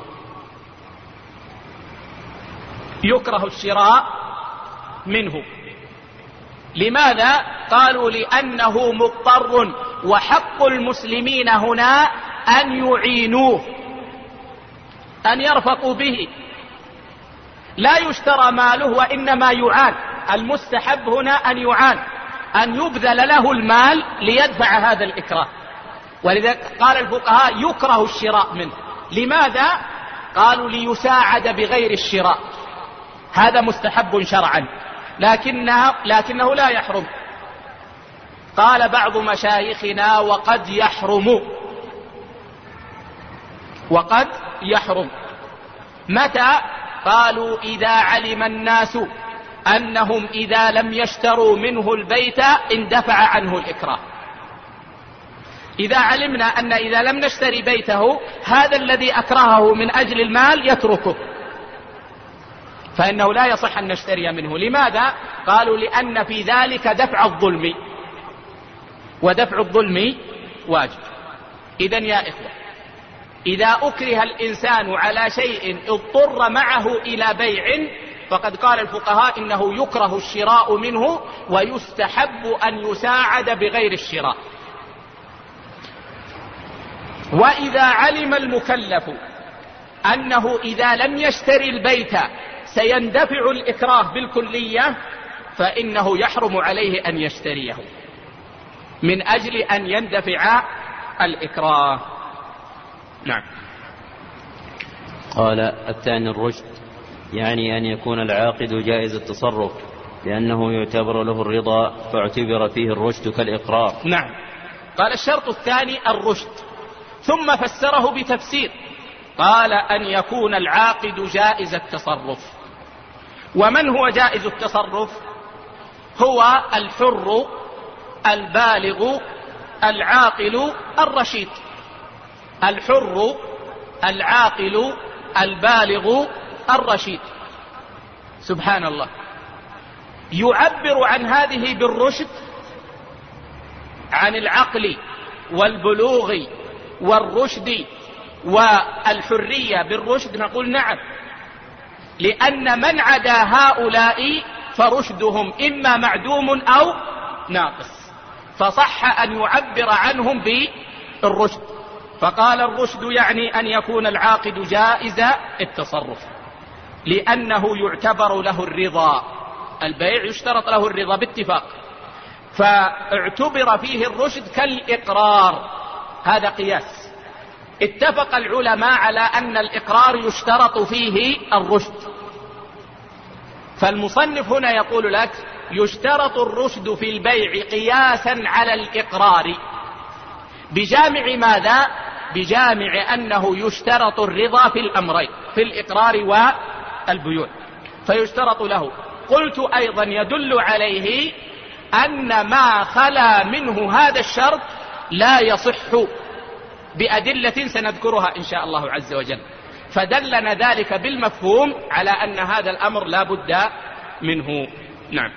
يكره الشراء منه. لماذا؟ قالوا: لأنه مضطر، وحق المسلمين هنا أن يعينوه، أن يرفقوا به، لا يشترى ماله وإنما يعان. المستحب هنا أن يعان، أن يبذل له المال ليدفع هذا الإكراه. ولذلك قال الفقهاء: يكره الشراء منه. لماذا؟ قالوا: ليساعد بغير الشراء. هذا مستحب شرعا، لكنه لا يحرم. قال بعض مشايخنا: وقد يحرم. وقد يحرم. متى؟ قالوا: إذا علم الناس أنهم إذا لم يشتروا منه البيت اندفع عنه الإكراه. إذا علمنا أن إذا لم نشتري بيته هذا الذي أكرهه من أجل المال يتركه، فإنه لا يصح أن نشتري منه. لماذا؟ قالوا لأن في ذلك دفع الظلم، ودفع الظلم واجب. إذن يا إخوة، إذا أكره الإنسان على شيء اضطر معه إلى بيع فقد قال الفقهاء إنه يكره الشراء منه ويستحب أن يساعد بغير الشراء. وإذا علم المكلف أنه إذا لم يشتري البيت سيندفع الإكراه بالكلية فإنه يحرم عليه أن يشتريه من أجل أن يندفع الإكراه. نعم. قال الثاني الرشد، يعني أن يكون العاقد جائز التصرف لأنه يعتبر له الرضا فاعتبر فيه الرشد كالإقرار. نعم. قال الشرط الثاني الرشد، ثم فسره بتفسير قال أن يكون العاقد جائز التصرف. ومن هو جائز التصرف؟ هو الحر البالغ العاقل الرشيد. الحر العاقل البالغ الرشيد. سبحان الله. يعبر عن هذه بالرشد عن العقل والبلوغ والرشد والحرية بالرشد. نقول نعم، لأن من عدا هؤلاء فرشدهم إما معدوم أو ناقص، فصح أن يعبر عنهم بالرشد. فقال الرشد يعني أن يكون العاقد جائز التصرف لأنه يعتبر له الرضا. البيع يشترط له الرضا باتفاق، فاعتبر فيه الرشد كالإقرار. هذا قياس. اتفق العلماء على أن الإقرار يشترط فيه الرشد. فالمصنف هنا يقول لك يشترط الرشد في البيع قياسا على الإقرار، بجامع ماذا؟ بجامع أنه يشترط الرضا في الأمرين، في الإقرار والبيوع، فيشترط له. قلت أيضا يدل عليه أن ما خلا منه هذا الشرط لا يصح بأدلة سنذكرها إن شاء الله عز وجل، فدلنا ذلك بالمفهوم على أن هذا الأمر لا بد منه. نعم.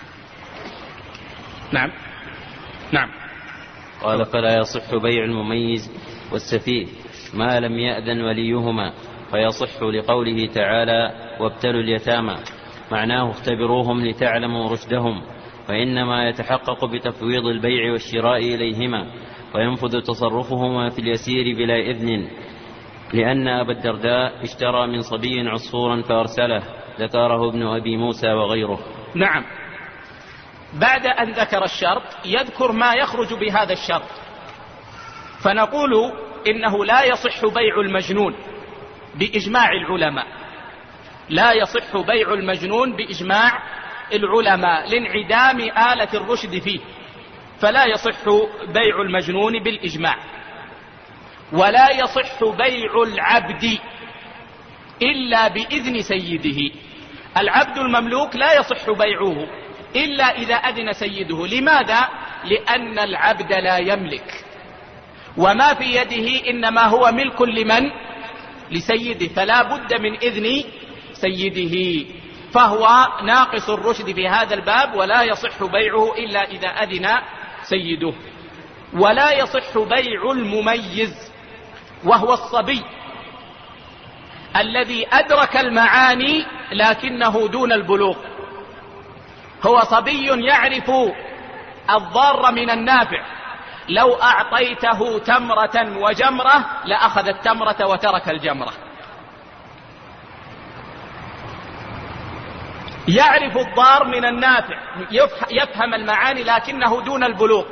نعم. نعم. قال فلا يصح بيع المميز والسفيه ما لم يأذن وليهما، فيصح لقوله تعالى وابتلوا اليتامى، معناه اختبروهم لتعلموا رشدهم، فإنما يتحقق بتفويض البيع والشراء إليهما، وينفذ تصرفهما في اليسير بلا إذن، لأن أبا الدرداء اشترى من صبي عصفورا فأرسله، ذكره ابن أبي موسى وغيره. نعم. بعد أن ذكر الشرط يذكر ما يخرج بهذا الشرط، فنقول إنه لا يصح بيع المجنون بإجماع العلماء، لا يصح بيع المجنون بإجماع العلماء لانعدام آلة الرشد فيه، فلا يصح بيع المجنون بالإجماع. ولا يصح بيع العبد إلا بإذن سيده. العبد المملوك لا يصح بيعه إلا إذا أذن سيده. لماذا؟ لأن العبد لا يملك، وما في يده إنما هو ملك لمن؟ لسيده، فلا بد من إذن سيده، فهو ناقص الرشد في هذا الباب، ولا يصح بيعه إلا إذا أذن سيده. ولا يصح بيع المميز وهو الصبي الذي أدرك المعاني لكنه دون البلوغ. هو صبي يعرف الضار من النافع، لو أعطيته تمرة وجمرة لأخذ التمرة وترك الجمرة. يعرف الضار من النافع، يفهم المعاني لكنه دون البلوغ.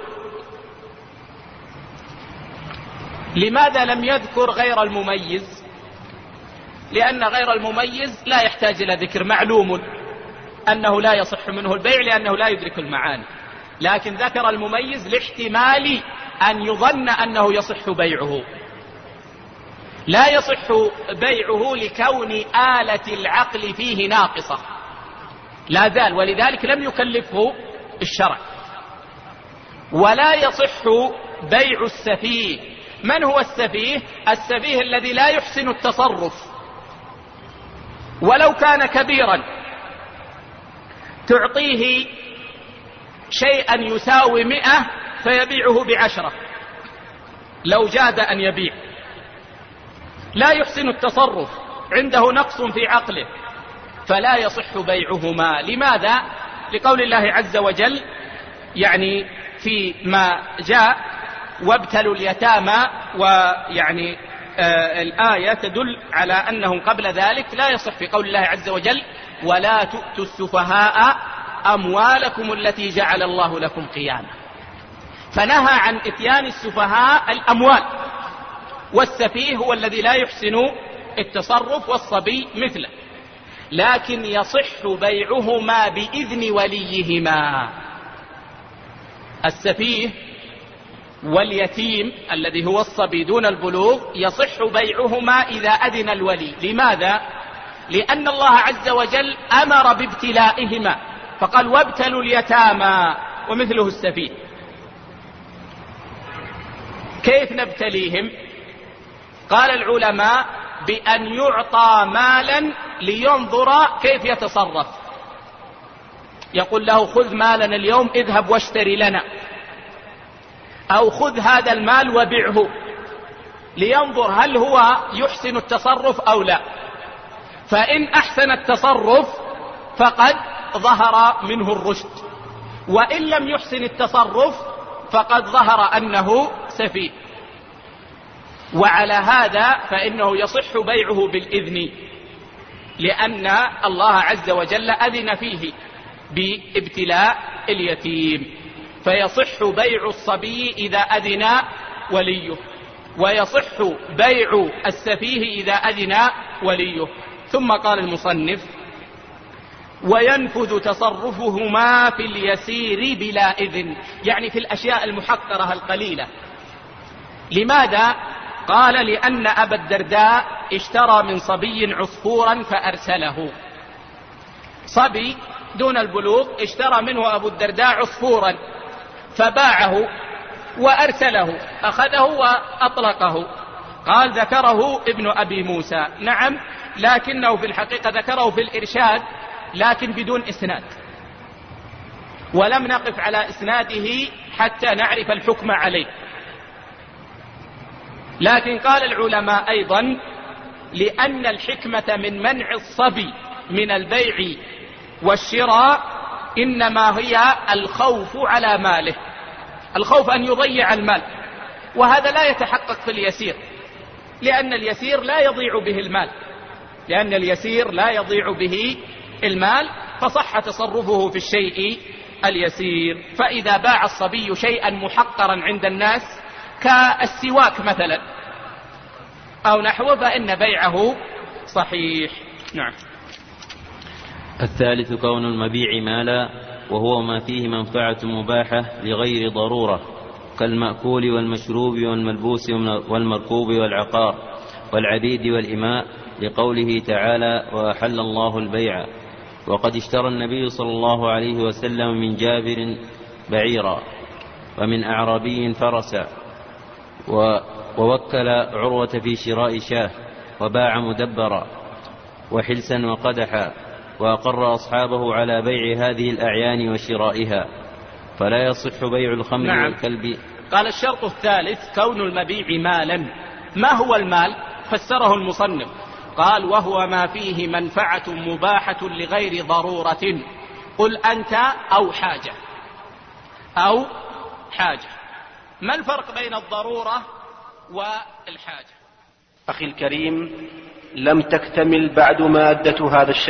لماذا لم يذكر غير المميز؟ لأن غير المميز لا يحتاج إلى ذكر، معلوم أنه لا يصح منه البيع لأنه لا يدرك المعاني، لكن ذكر المميز لاحتمال أن يظن أنه يصح بيعه. لا يصح بيعه لكون آلة العقل فيه ناقصة لا زال، ولذلك لم يكلفه الشرع. ولا يصح بيع السفيه. من هو السفيه؟ السفيه الذي لا يحسن التصرف، ولو كان كبيرا تعطيه شيئا يساوي 100 فيبيعه ب10 لو جاد أن يبيع. لا يحسن التصرف، عنده نقص في عقله، فلا يصح بيعهما. لماذا؟ لقول الله عز وجل يعني في ما جاء وابتلوا اليتامى، ويعني الآية تدل على أنهم قبل ذلك لا يصح في قول الله عز وجل ولا تؤتوا السفهاء أموالكم التي جعل الله لكم قياما، فنهى عن إتيان السفهاء الأموال، والسفيه هو الذي لا يحسن التصرف والصبي مثله. لكن يصح بيعهما بإذن وليهما. السفيه واليتيم الذي هو الصبي دون البلوغ يصح بيعهما إذا أذن الولي. لماذا؟ لأن الله عز وجل أمر بابتلائهما فقال وابتلوا اليتامى ومثله السفيه. كيف نبتليهم؟ قال العلماء بأن يعطى مالا لينظر كيف يتصرف. يقول له خذ مالنا اليوم اذهب واشتري لنا، أو خذ هذا المال وبيعه، لينظر هل هو يحسن التصرف أو لا. فإن أحسن التصرف فقد ظهر منه الرشد، وإن لم يحسن التصرف فقد ظهر أنه سفيه. وعلى هذا فإنه يصح بيعه بالإذن، لأن الله عز وجل أذن فيه بابتلاء اليتيم. فيصح بيع الصبي إذا أذن وليه، ويصح بيع السفيه إذا أذن وليه. ثم قال المصنف وينفذ تصرفهما في اليسير بلا إذن، يعني في الأشياء المحقرة القليلة. لماذا؟ قال لأن أبا الدرداء اشترى من صبي عصفورا فأرسله. صبي دون البلوغ اشترى منه أبو الدرداء عصفورا فباعه وأرسله، أخذه وأطلقه. قال ذكره ابن أبي موسى، نعم، لكنه في الحقيقة ذكره في الإرشاد لكن بدون إسناد، ولم نقف على إسناده حتى نعرف الحكم عليه. لكن قال العلماء أيضا لأن الحكمة من منع الصبي من البيع والشراء إنما هي الخوف على ماله، الخوف أن يضيع المال، وهذا لا يتحقق في اليسير، لأن اليسير لا يضيع به المال، لأن اليسير لا يضيع به المال، فصح تصرفه في الشيء اليسير. فإذا باع الصبي شيئا محقرا عند الناس كالسواك مثلا أو نحوه فإن بيعه صحيح. نعم. الثالث كون المبيع مالا، وهو ما فيه منفعة مباحة لغير ضرورة كالمأكول والمشروب والملبوس والمركوب والعقار والعبيد والإماء، لقوله تعالى وأحل الله البيع. وقد اشترى النبي صلى الله عليه وسلم من جابر بعيرا ومن أعرابي فرسا، ووكل عروة في شراء شاه، وباع مدبرا وحلسا وقدحا، وأقر أصحابه على بيع هذه الأعيان وشرائها، فلا يصح بيع الخمر نعم. والكلب. قال الشرط الثالث كون المبيع مالا. ما هو المال؟ فسره المصنف قال وهو ما فيه منفعة مباحة لغير ضرورة، قل أنت أو حاجة أو حاجة. ما الفرق بين الضرورة والحاجة؟ أخي الكريم، لم تكتمل بعد مادة هذا الشيء.